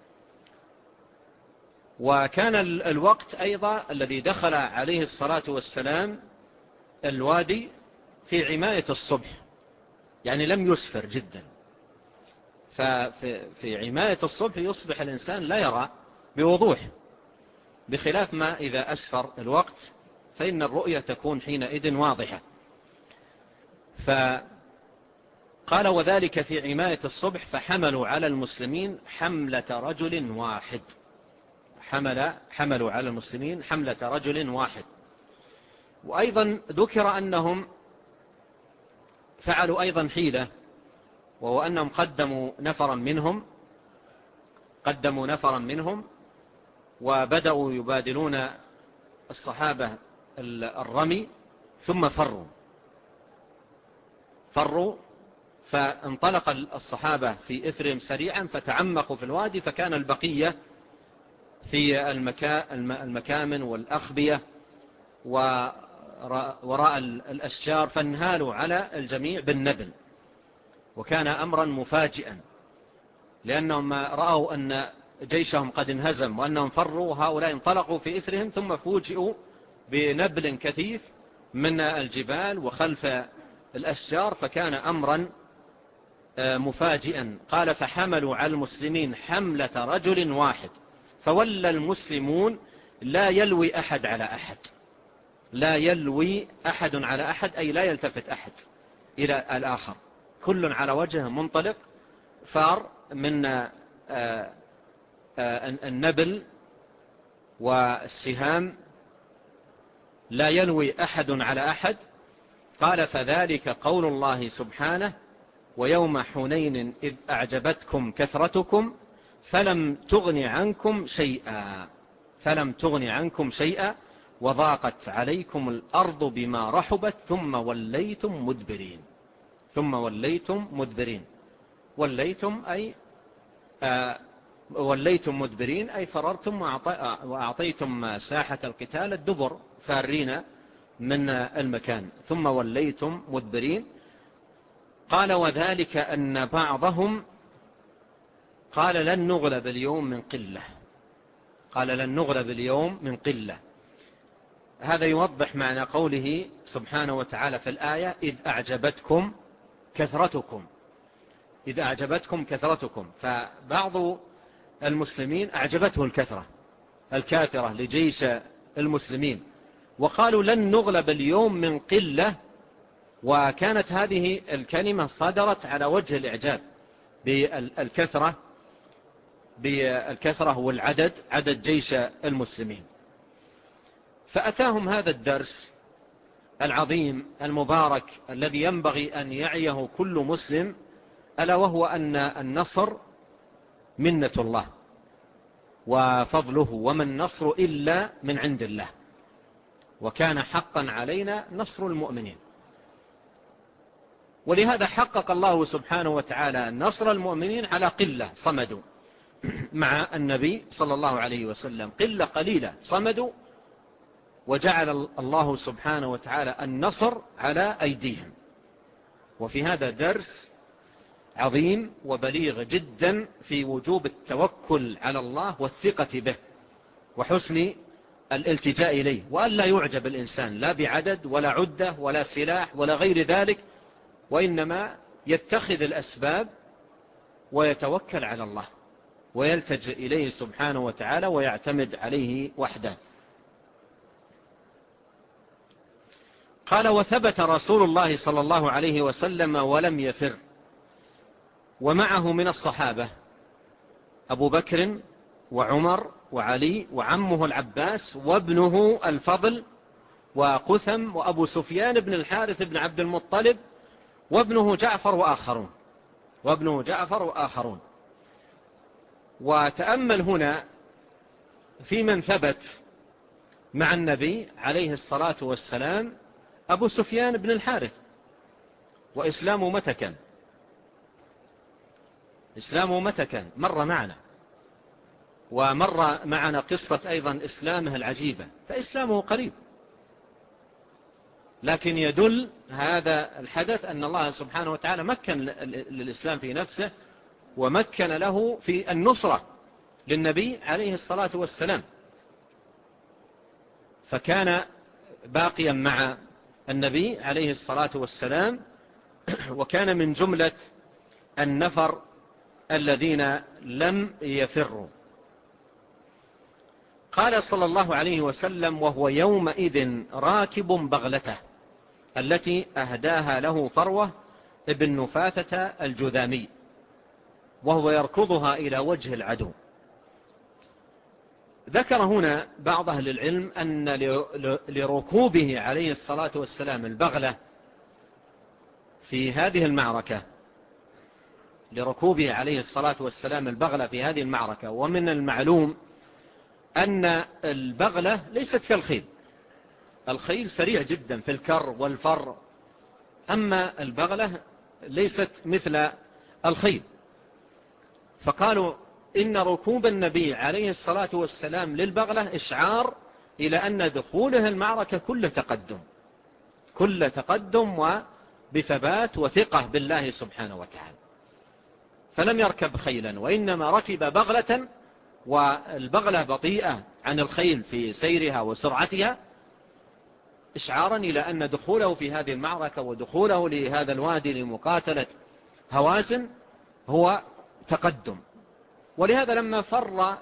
وكان الوقت أيضا الذي دخل عليه الصلاة والسلام الوادي في عماية الصبح، يعني لم يسفر جدا، ففي عماية الصبح يصبح الإنسان لا يرى بوضوح، بخلاف ما إذا أسفر الوقت فإن الرؤية تكون حينئذ واضحة. فقال: وذلك في عماية الصبح، فحملوا على المسلمين حملة رجل واحد. حملوا على المسلمين حملة رجل واحد. وأيضا ذكر أنهم فعلوا أيضا حيلة، وهو أنهم قدموا نفرا منهم وبدأوا يبادلون الصحابة الرمي، ثم فروا فانطلق الصحابة في إثرهم سريعا، فتعمقوا في الوادي، فكان البقية في المكامن والأخبية وراء الأشجار، فانهالوا على الجميع بالنبل. وكان أمرا مفاجئا، لأنهم رأوا أن جيشهم قد انهزم وأنهم فروا، وهؤلاء انطلقوا في إثرهم، ثم فوجئوا بنبل كثيف من الجبال وخلف الأشجار، فكان أمرا مفاجئا. قال: فحملوا على المسلمين حملة رجل واحد، فولى المسلمون لا يلوي أحد على أحد. لا يلوي أحد على أحد، أي لا يلتفت أحد إلى الآخر، كل على وجهه منطلق، فار من النبل والسهام، لا يلوي أحد على أحد. قال فذلك قول الله سبحانه ويوم حنين إذ أعجبتكم كثرتكم فلم تغن عنكم شيئا وضاقت عليكم الأرض بما رحبت ثم وليتم مدبرين. وليتم مدبرين أي فررتم وأعطيتم ساحة القتال الدبر، فارين من المكان. ثم وليتم مدبرين. قال وذلك أن بعضهم قال لن نغلب اليوم من قلة. هذا يوضح معنى قوله سبحانه وتعالى في الآية إذ أعجبتكم كثرتكم. فبعض المسلمين أعجبته الكاثرة لجيش المسلمين، وقالوا لن نغلب اليوم من قلة، وكانت هذه الكلمة صدرت على وجه الإعجاب بالكثرة والعدد، عدد جيش المسلمين. فأتاهم هذا الدرس العظيم المبارك الذي ينبغي أن يعيه كل مسلم، ألا وهو أن النصر منة الله وفضله، وما النصر إلا من عند الله، وكان حقا علينا نصر المؤمنين. ولهذا حقق الله سبحانه وتعالى نصر المؤمنين على قلة صمدوا مع النبي صلى الله عليه وسلم، قلة قليلة صمدوا، وجعل الله سبحانه وتعالى النصر على أيديهم. وفي هذا درس عظيم وبليغ جدا في وجوب التوكل على الله والثقة به وحسن الالتجاء إليه، وأن لا يعجب الإنسان لا بعدد ولا عدة ولا سلاح ولا غير ذلك، وإنما يتخذ الأسباب ويتوكل على الله ويلتجئ إليه سبحانه وتعالى ويعتمد عليه وحده. قال وثبت رسول الله صلى الله عليه وسلم ولم يفر، ومعه من الصحابة أبو بكر وعمر وعلي وعمه العباس وابنه الفضل وقثم وأبو سفيان بن الحارث بن عبد المطلب وابنه جعفر وآخرون. وتأمل هنا في من ثبت مع النبي عليه الصلاة والسلام أبو سفيان بن الحارث، وإسلامه متى كان مر معنا، ومر معنا قصة أيضا إسلامه العجيبة، فإسلامه قريب، لكن يدل هذا الحدث أن الله سبحانه وتعالى مكن للإسلام في نفسه، ومكن له في النصرة للنبي عليه الصلاة والسلام، فكان باقيا مع النبي عليه الصلاة والسلام، وكان من جملة النفر الذين لم يفروا. قال صلى الله عليه وسلم وهو يومئذ راكب بغلته التي أهداها له فروة ابن نفاثة الجذامي، وهو يركضها إلى وجه العدو. ذكر هنا بعض أهل العلم أن لركوبه عليه الصلاة والسلام البغلة في هذه المعركة، ومن المعلوم أن البغلة ليست كالخيل، الخيل سريع جدا في الكر والفر، أما البغلة ليست مثل الخيل. فقالوا إن ركوب النبي عليه الصلاة والسلام للبغلة إشعار إلى أن دخوله المعركة كل تقدم وبثبات وثقة بالله سبحانه وتعالى، فلم يركب خيلا وإنما ركب بغلة، والبغلة بطيئة عن الخيل في سيرها وسرعتها، إشعارا إلى أن دخوله في هذه المعركة ودخوله لهذا الوادي لمقاتلة هوازن هو تقدم. ولهذا لما فر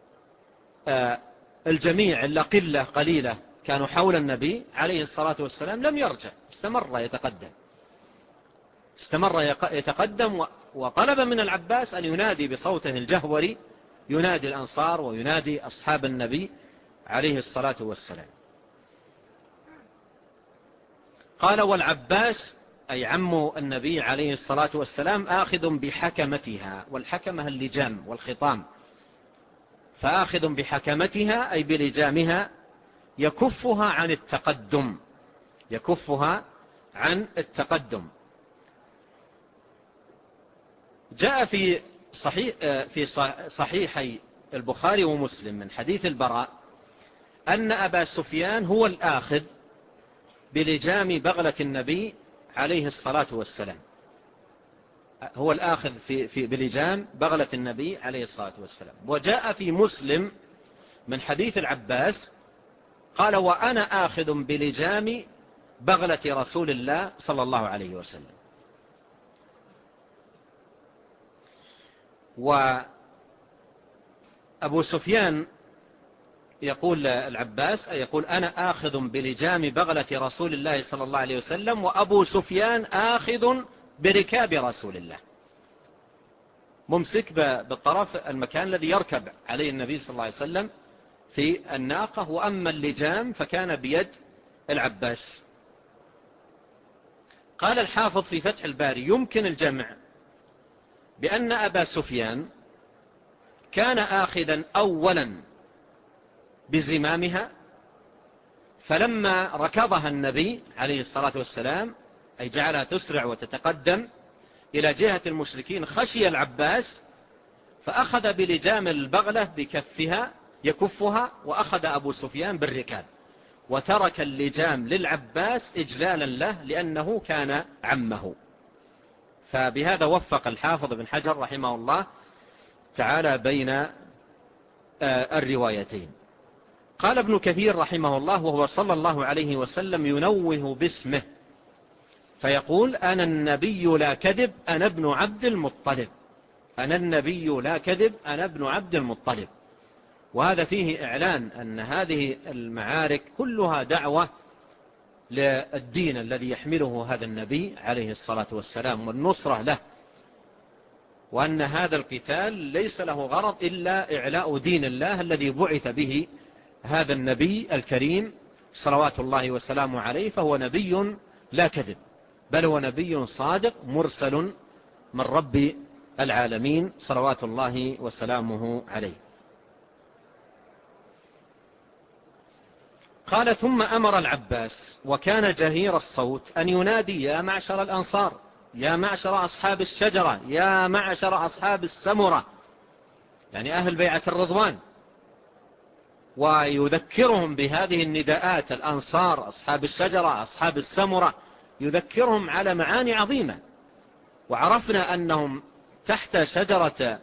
الجميع إلا قلة قليلة كانوا حول النبي عليه الصلاة والسلام لم يرجع، استمر يتقدم. استمر يتقدم، وطلب من العباس أن ينادي بصوته الجهوري، ينادي الأنصار وينادي أصحاب النبي عليه الصلاة والسلام. قال: والعباس أي عم النبي عليه الصلاة والسلام آخذ بحكمتها، والحكمة اللجام والخطام، فآخذ بحكمتها أي بلجامها يكفها عن التقدم، يكفها عن التقدم. جاء في صحيحي البخاري ومسلم من حديث البراء أن أبا سفيان هو الآخذ بلجام بغلة النبي عليه الصلاة والسلام، هو الآخذ بلجام بغلة النبي عليه الصلاة والسلام. وجاء في مسلم من حديث العباس قال: وأنا آخذ بلجام بغلة رسول الله صلى الله عليه وسلم. وأبو سفيان يقول العباس يقول: أنا آخذ بلجام بغلة رسول الله صلى الله عليه وسلم، وأبو سفيان آخذ بركاب رسول الله، ممسك بالطرف المكان الذي يركب عليه النبي صلى الله عليه وسلم في الناقة، وأما اللجام فكان بيد العباس. قال الحافظ في فتح الباري: يمكن الجمع بأن أبا سفيان كان آخذا أولا بزمامها، فلما ركضها النبي عليه الصلاة والسلام أي جعلها تسرع وتتقدم إلى جهة المشركين، خشي العباس فأخذ بلجام البغلة بكفها يكفها، وأخذ أبو سفيان بالركاب، وترك اللجام للعباس إجلالا له لأنه كان عمه. فبهذا وفق الحافظ بن حجر رحمه الله تعالى بين الروايتين. قال ابن كثير رحمه الله: وهو صلى الله عليه وسلم ينوه باسمه فيقول: أنا النبي لا كذب أنا ابن عبد المطلب، أنا النبي لا كذب أنا ابن عبد المطلب. وهذا فيه إعلان أن هذه المعارك كلها دعوة للدين الذي يحمله هذا النبي عليه الصلاة والسلام والنصرة له، وأن هذا القتال ليس له غرض إلا إعلاء دين الله الذي بعث به هذا النبي الكريم صلوات الله وسلامه عليه. فهو نبي لا كذب، بل هو نبي صادق مرسل من رب العالمين صلوات الله وسلامه عليه. قال: ثم أمر العباس وكان جهير الصوت أن ينادي: يا معشر الأنصار، يا معشر أصحاب الشجرة، يا معشر أصحاب السمرة، يعني أهل بيعة الرضوان، ويذكرهم بهذه النداءات: الأنصار، أصحاب الشجرة، أصحاب السمرة، يذكرهم على معاني عظيمة. وعرفنا أنهم تحت شجرة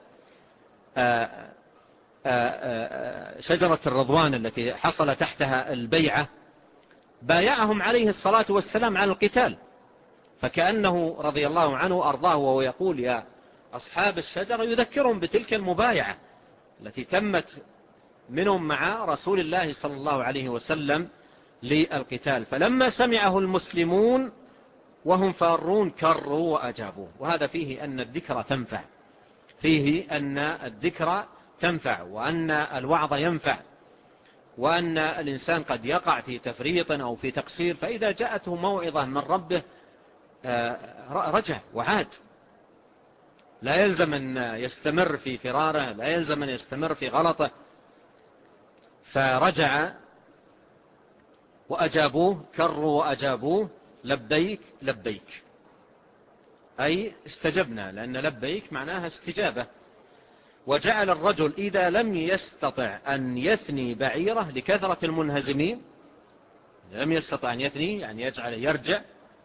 الرضوان التي حصل تحتها البيعة، بايعهم عليه الصلاة والسلام على القتال، فكأنه رضي الله عنه أرضاه وهو يقول: يا أصحاب الشجرة، يذكرهم بتلك المبايعة التي تمت منهم مع رسول الله صلى الله عليه وسلم للقتال. فلما سمعه المسلمون وهم فارون كروا وأجابوه. وهذا فيه أن الذكرى تنفع، فيه أن الذكرى تنفع، وأن الوعظ ينفع، وأن الإنسان قد يقع في تفريط أو في تقصير، فإذا جاءته موعظة من ربه رجع وعاد. لا يلزم أن يستمر في فراره، لا يلزم أن يستمر في غلطه. فرجع وأجابوه، كروا وأجابوه: لبيك لبيك، أي استجبنا، لأن لبيك معناها استجابة. وجعل الرجل إذا لم يستطع أن يثني بعيره لكثرة المنهزمين، لم يستطع أن يثني يعني يجعل يرجع،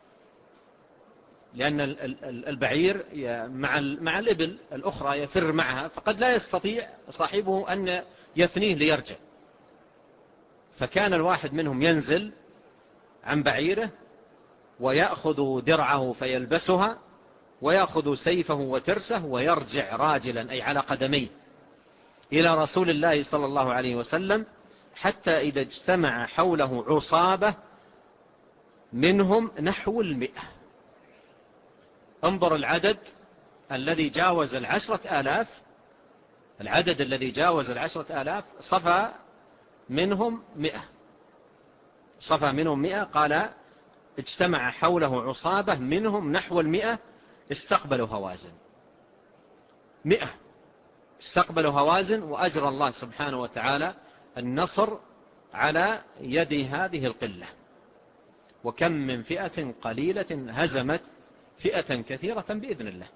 لأن البعير مع الإبل الأخرى يفر معها، فقد لا يستطيع صاحبه أن يثنيه ليرجع. فكان الواحد منهم ينزل عن بعيره ويأخذ درعه فيلبسها، ويأخذ سيفه وترسه ويرجع راجلا أي على قدميه إلى رسول الله صلى الله عليه وسلم، حتى إذا اجتمع حوله عصابة منهم نحو 100 انظر العدد الذي جاوز 10,000، العدد الذي جاوز 10,000 صفى منهم 100، صفى منهم 100. قال اجتمع حوله عصابة منهم نحو 100 استقبلوا هوازن، 100 استقبلوا هوازن، وأجرى الله سبحانه وتعالى النصر على يد هذه القلة. وكم من فئة قليلة هزمت فئة كثيرة بإذن الله.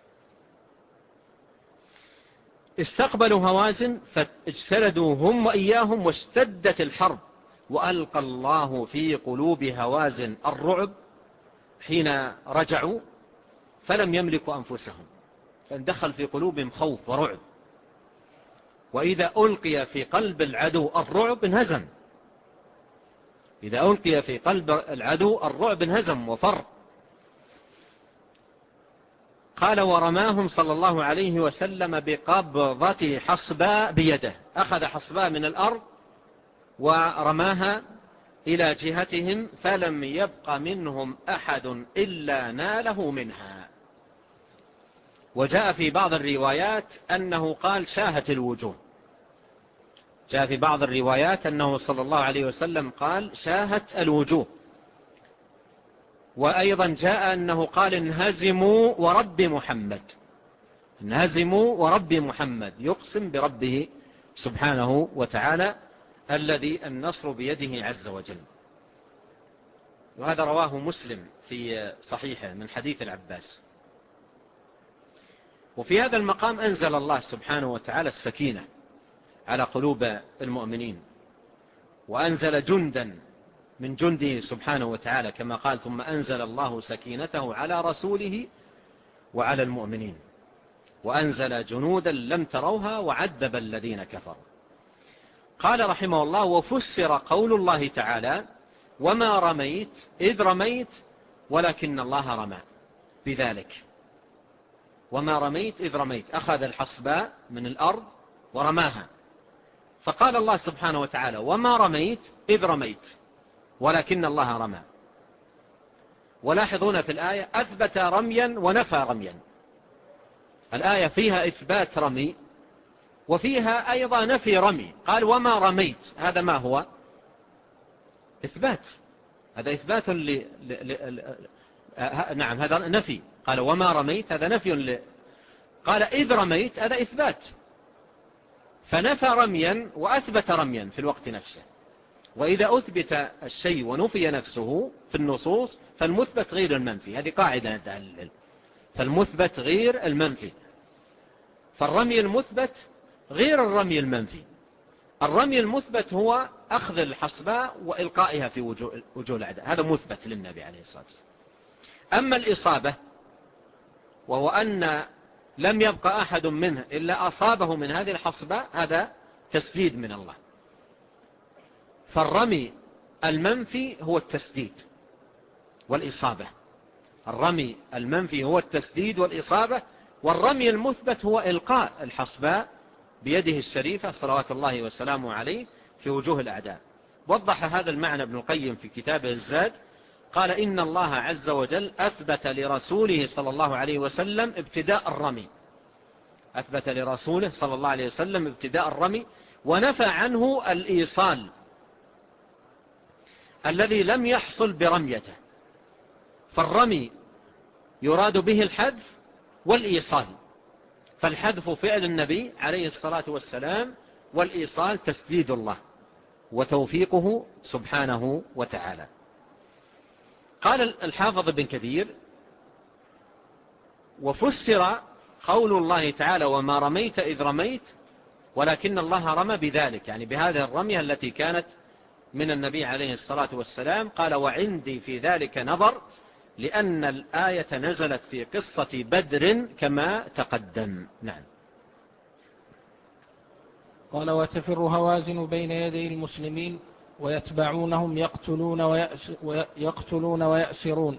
استقبلوا هوازن فاجتلدوا هم وإياهم واشتدت الحرب، وألقى الله في قلوب هوازن الرعب حين رجعوا، فلم يملكوا أنفسهم، فاندخل في قلوبهم خوف ورعب. وإذا ألقي في قلب العدو الرعب انهزم، إذا ألقي في قلب العدو الرعب انهزم وفر. قال ورماهم صلى الله عليه وسلم بقبضة حصباء بيده، أخذ حصباء من الأرض ورماها إلى جهتهم، فلم يبق منهم أحد إلا ناله منها. وجاء في بعض الروايات أنه قال شاهت الوجوه، جاء في بعض الروايات أنه صلى الله عليه وسلم قال شاهت الوجوه. وأيضا جاء أنه قال انهزموا ورب محمد، انهزموا ورب محمد، يقسم بربه سبحانه وتعالى الذي النصر بيده عز وجل. وهذا رواه مسلم في صحيحه من حديث العباس. وفي هذا المقام أنزل الله سبحانه وتعالى السكينة على قلوب المؤمنين، وأنزل جندا من جنده سبحانه وتعالى، كما قال ثم أنزل الله سكينته على رسوله وعلى المؤمنين وأنزل جنودا لم تروها وعذب الذين كفروا. قال رحمه الله وفسر قول الله تعالى وما رميت إذ رميت ولكن الله رمى بذلك. وما رميت إذ رميت، أخذ الحصباء من الأرض ورماها، فقال الله سبحانه وتعالى وما رميت إذ رميت ولكن الله رمى. ولاحظون في الآية أثبت رميا ونفى رميا، الآية فيها إثبات رمي وفيها أيضا نفي رمي. قال وما رميت، هذا ما هو؟ إثبات، هذا إثبات نعم هذا نفي. قال وما رميت هذا نفي قال إذ رميت هذا إثبات، فنفى رميا وأثبت رميا في الوقت نفسه. وإذا أثبت الشيء ونفي نفسه في النصوص فالمثبت غير المنفي، هذه قاعدة عند أهل العلم، فالمثبت غير المنفي. فالرمي المثبت غير الرمي المنفي. الرمي المثبت هو أخذ الحصباء وإلقائها في وجوه الأعداء، هذا مثبت للنبي عليه الصلاة والسلام. أما الإصابة وهو أن لم يبقى أحد منه إلا أصابه من هذه الحصباء، هذا تسديد من الله. فالرمي المنفي هو التسديد والإصابة، الرمي المنفي هو التسديد والإصابة، والرمي المثبت هو إلقاء الحصباء بيده الشريفة صلوات الله وسلامه عليه في وجوه الأعداء. وضح هذا المعنى ابن القيم في كتابه الزاد، قال إن الله عز وجل أثبت لرسوله صلى الله عليه وسلم ابتداء الرمي، أثبت لرسوله صلى الله عليه وسلم ابتداء الرمي، ونفى عنه الإيصال الذي لم يحصل برميته. فالرمي يراد به الحذف والإيصال، فالحذف فعل النبي عليه الصلاة والسلام، والإيصال تسديد الله وتوفيقه سبحانه وتعالى. قال الحافظ ابن كثير وفسر قول الله تعالى وما رميت إذ رميت ولكن الله رمى بذلك، يعني بهذه الرمية التي كانت من النبي عليه الصلاة والسلام. قال وعندي في ذلك نظر، لأن الآية نزلت في قصة بدر كما تقدم. نعم. قال وتفر هوازن بين يدي المسلمين ويتبعونهم يقتلون ويأسرون،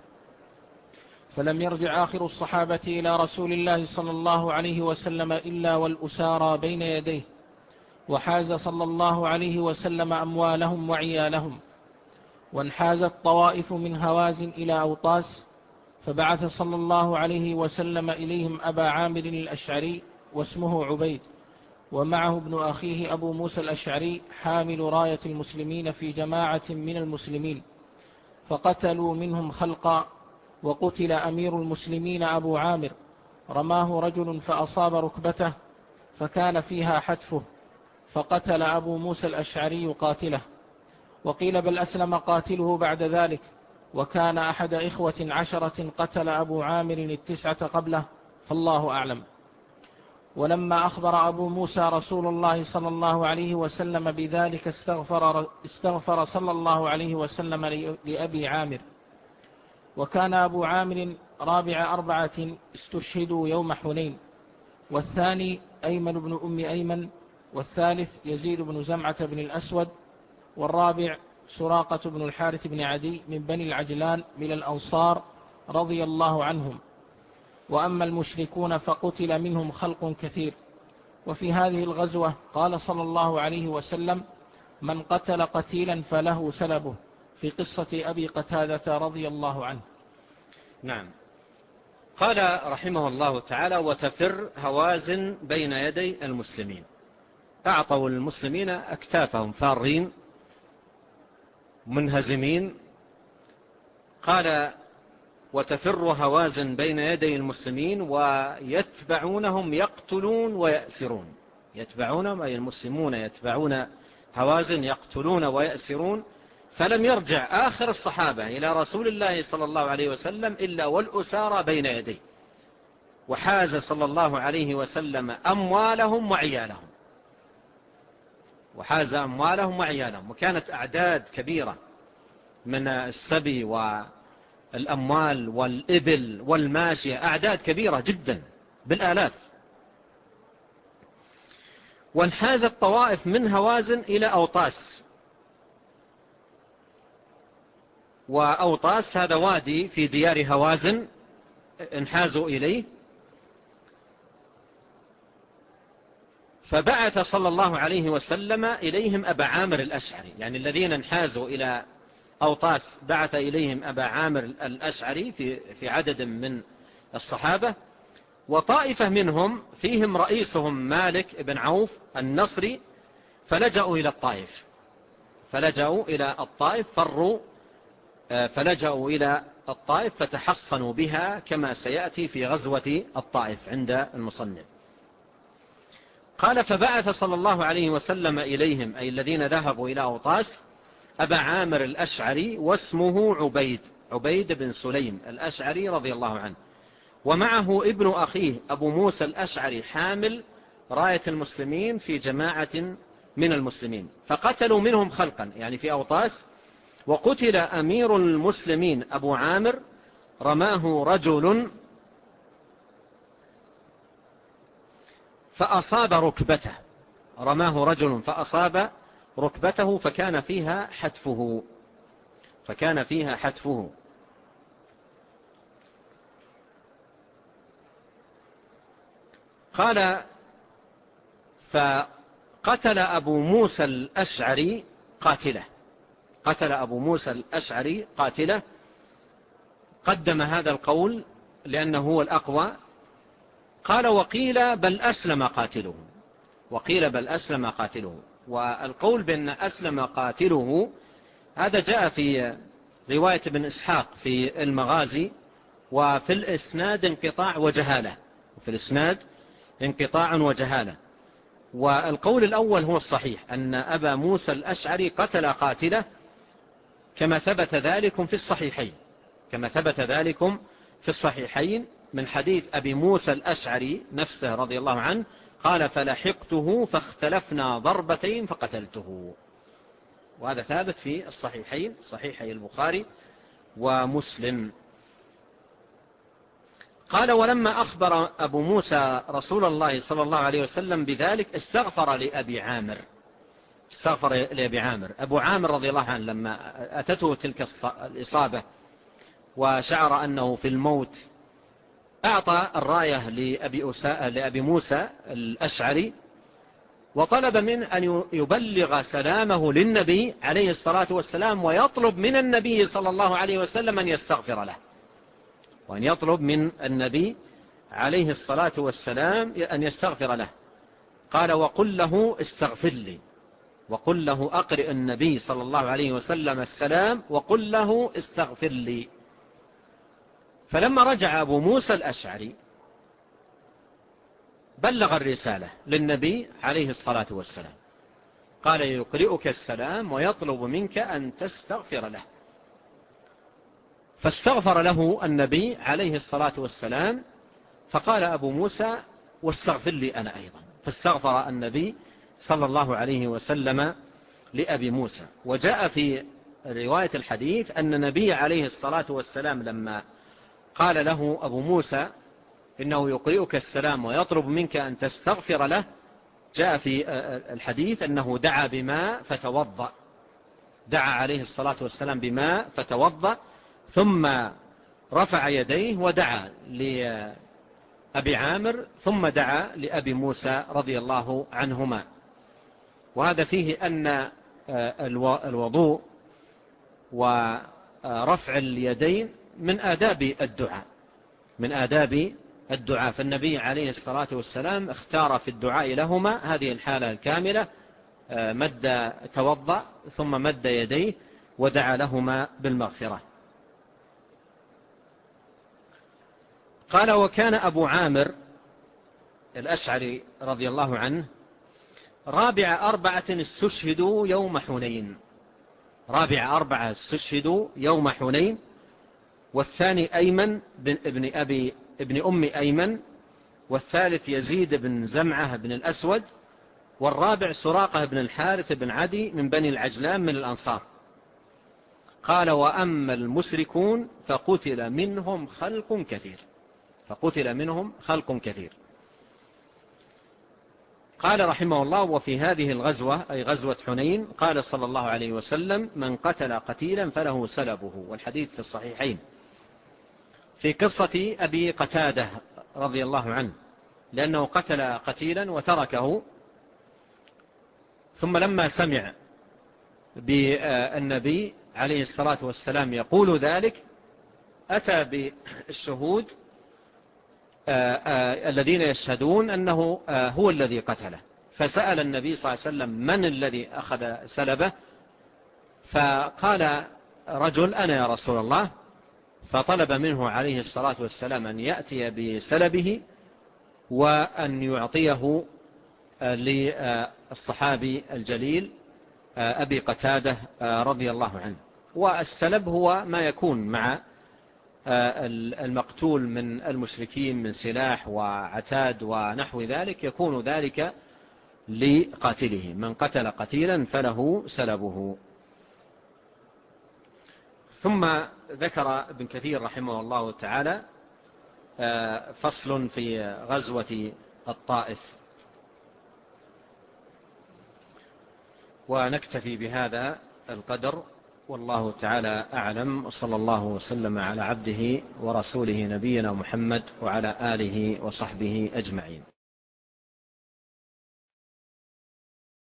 فلم يرجع آخر الصحابة إلى رسول الله صلى الله عليه وسلم إلا والأسارى بين يديه، وحاز صلى الله عليه وسلم أموالهم وعيالهم، وانحازت طوائف من هوازن إلى أوطاس، فبعث صلى الله عليه وسلم إليهم أبا عامر الأشعري واسمه عبيد، ومعه ابن أخيه أبو موسى الأشعري حامل راية المسلمين في جماعة من المسلمين، فقتلوا منهم خلقا. وقتل أمير المسلمين أبو عامر، رماه رجل فأصاب ركبته فكان فيها حتفه، فقتل أبو موسى الأشعري قاتله. وقيل بل أسلم قاتله بعد ذلك، وكان أحد إخوة 10 قتل أبو عامر 9 قبله، فالله أعلم. ولما أخبر أبو موسى رسول الله صلى الله عليه وسلم بذلك استغفر صلى الله عليه وسلم لأبي عامر. وكان أبو عامر رابع 4 استشهدوا يوم حنين، والثاني أيمن بن أم أيمن، والثالث يزيد بن زمعة بن الأسود، والرابع سراقة بن الحارث بن عدي من بني العجلان من الأنصار رضي الله عنهم. وأما المشركون فقتل منهم خلق كثير. وفي هذه الغزوة قال صلى الله عليه وسلم: من قتل قتيلا فله سلبه، في قصة أبي قتادة رضي الله عنه. نعم. قال رحمه الله تعالى: وتفر هوازن بين يدي المسلمين. أعطوا المسلمين أكتافهم فارين منهزمين. قال: وتفر هوازن بين يدي المسلمين ويتبعونهم يقتلون ويأسرون. يتبعونهم أي المسلمون يتبعون هوازن يقتلون ويأسرون. فلم يرجع آخر الصحابة إلى رسول الله صلى الله عليه وسلم إلا والأسارى بين يديه، وحاز صلى الله عليه وسلم أموالهم وعيالهم، وحاز أموالهم وعيالهم. وكانت أعداد كبيرة من السبي والأموال والإبل والماشية، أعداد كبيرة جدا بالآلاف. وانحازت طوائف من هوازن إلى أوطاس، وأوطاس هذا وادي في ديار هوازن انحازوا إليه. فبعث صلى الله عليه وسلم إليهم أبا عامر الأشعري، يعني الذين انحازوا إلى أوطاس بعث إليهم أبا عامر الأشعري في عدد من الصحابة. وطائفة منهم فيهم رئيسهم مالك بن عوف النصري، فلجأوا إلى الطائف فلجأوا إلى الطائف فتحصنوا بها، كما سيأتي في غزوة الطائف عند المصنف. قال: فبعث صلى الله عليه وسلم إليهم، أي الذين ذهبوا إلى أوطاس، أبا عامر الأشعري واسمه عبيد بن سليم الأشعري رضي الله عنه، ومعه ابن أخيه أبو موسى الأشعري حامل راية المسلمين في جماعة من المسلمين، فقتلوا منهم خلقا، يعني في أوطاس. وقتل أمير المسلمين أبو عامر، رماه رجل فأصاب ركبته فكان فيها حتفه. قال: فقتل أبو موسى الأشعري قاتله. قدم هذا القول لأنه هو الأقوى. قال: وقيل بل أسلم قاتله. والقول بأن أسلم قاتله هذا جاء في رواية ابن إسحاق في المغازي، وفي الإسناد انقطاع وجهالة. والقول الأول هو الصحيح، أن أبا موسى الأشعري قتل قاتله، كما ثبت ذلك في الصحيحين من حديث أبي موسى الأشعري نفسه رضي الله عنه قال: فلحقته فاختلفنا ضربتين فقتلته. وهذا ثابت في الصحيحين، صحيحي البخاري ومسلم. قال: ولما أخبر أبو موسى رسول الله صلى الله عليه وسلم بذلك استغفر لأبي عامر. أبو عامر رضي الله عنه لما أتته تلك الإصابة وشعر أنه في الموت، أعطى الراية لأبي موسى الأشعري، وطلب منه أن يبلغ سلامه للنبي عليه الصلاة والسلام، ويطلب من النبي صلى الله عليه وسلم أن يستغفر له. وأن يطلب من النبي عليه الصلاة والسلام أن يستغفر له. قال وقل له استغفر لي، وقل له أقرئ النبي صلى الله عليه وسلم السلام وقل له استغفر لي. فلما رجع أبو موسى الأشعري بلغ الرسالة للنبي عليه الصلاة والسلام، قال يقرئك السلام ويطلب منك أن تستغفر له. فاستغفر له النبي عليه الصلاة والسلام، فقال أبو موسى واستغفر لي أنا أيضا، فاستغفر النبي صلى الله عليه وسلم لأبي موسى. وجاء في رواية الحديث أن النبي عليه الصلاة والسلام لما قال له أبو موسى إنه يقرئك السلام ويطلب منك أن تستغفر له، جاء في الحديث أنه دعا بماء فتوضأ، دعا عليه الصلاة والسلام بماء فتوضأ، ثم رفع يديه ودعا لأبي عامر، ثم دعا لأبي موسى رضي الله عنهما. وهذا فيه أن الوضوء ورفع اليدين من آداب الدعاء، من آداب الدعاء. فالنبي عليه الصلاة والسلام اختار في الدعاء لهما هذه الحالة الكاملة، مد توضأ ثم مد يديه ودعا لهما بالمغفرة. قال وكان أبو عامر الأشعري رضي الله عنه رابع 4 استشهدوا يوم حنين، رابع 4 استشهدوا يوم حنين، والثاني أيمن ابن أم أيمن، والثالث يزيد بن زمعة بن الأسود، والرابع سراقة بن الحارث بن عدي من بني العجلان من الأنصار. قال وأما المشركون فقتل منهم خلق كثير، فقتل منهم خلق كثير. قال رحمه الله وفي هذه الغزوة أي غزوة حنين قال صلى الله عليه وسلم من قتل قتيلا فله سلبه، والحديث في الصحيحين في قصة أبي قتادة رضي الله عنه، لأنه قتل قتيلا وتركه، ثم لما سمع بالنبي عليه الصلاة والسلام يقول ذلك أتى بالشهود الذين يشهدون أنه هو الذي قتله، فسأل النبي صلى الله عليه وسلم من الذي أخذ سلبه، فقال رجل أنا يا رسول الله، فطلب منه عليه الصلاة والسلام أن يأتي بسلبه وأن يعطيه للصحابي الجليل أبي قتادة رضي الله عنه. والسلب هو ما يكون مع المقتول من المشركين من سلاح وعتاد ونحو ذلك، يكون ذلك لقاتله، من قتل قتيلا فله سلبه. ثم ذكر ابن كثير رحمه الله تعالى فصل في غزوة الطائف. ونكتفي بهذا القدر، والله تعالى أعلم، وصلى الله وسلم على عبده ورسوله نبينا محمد وعلى آله وصحبه أجمعين.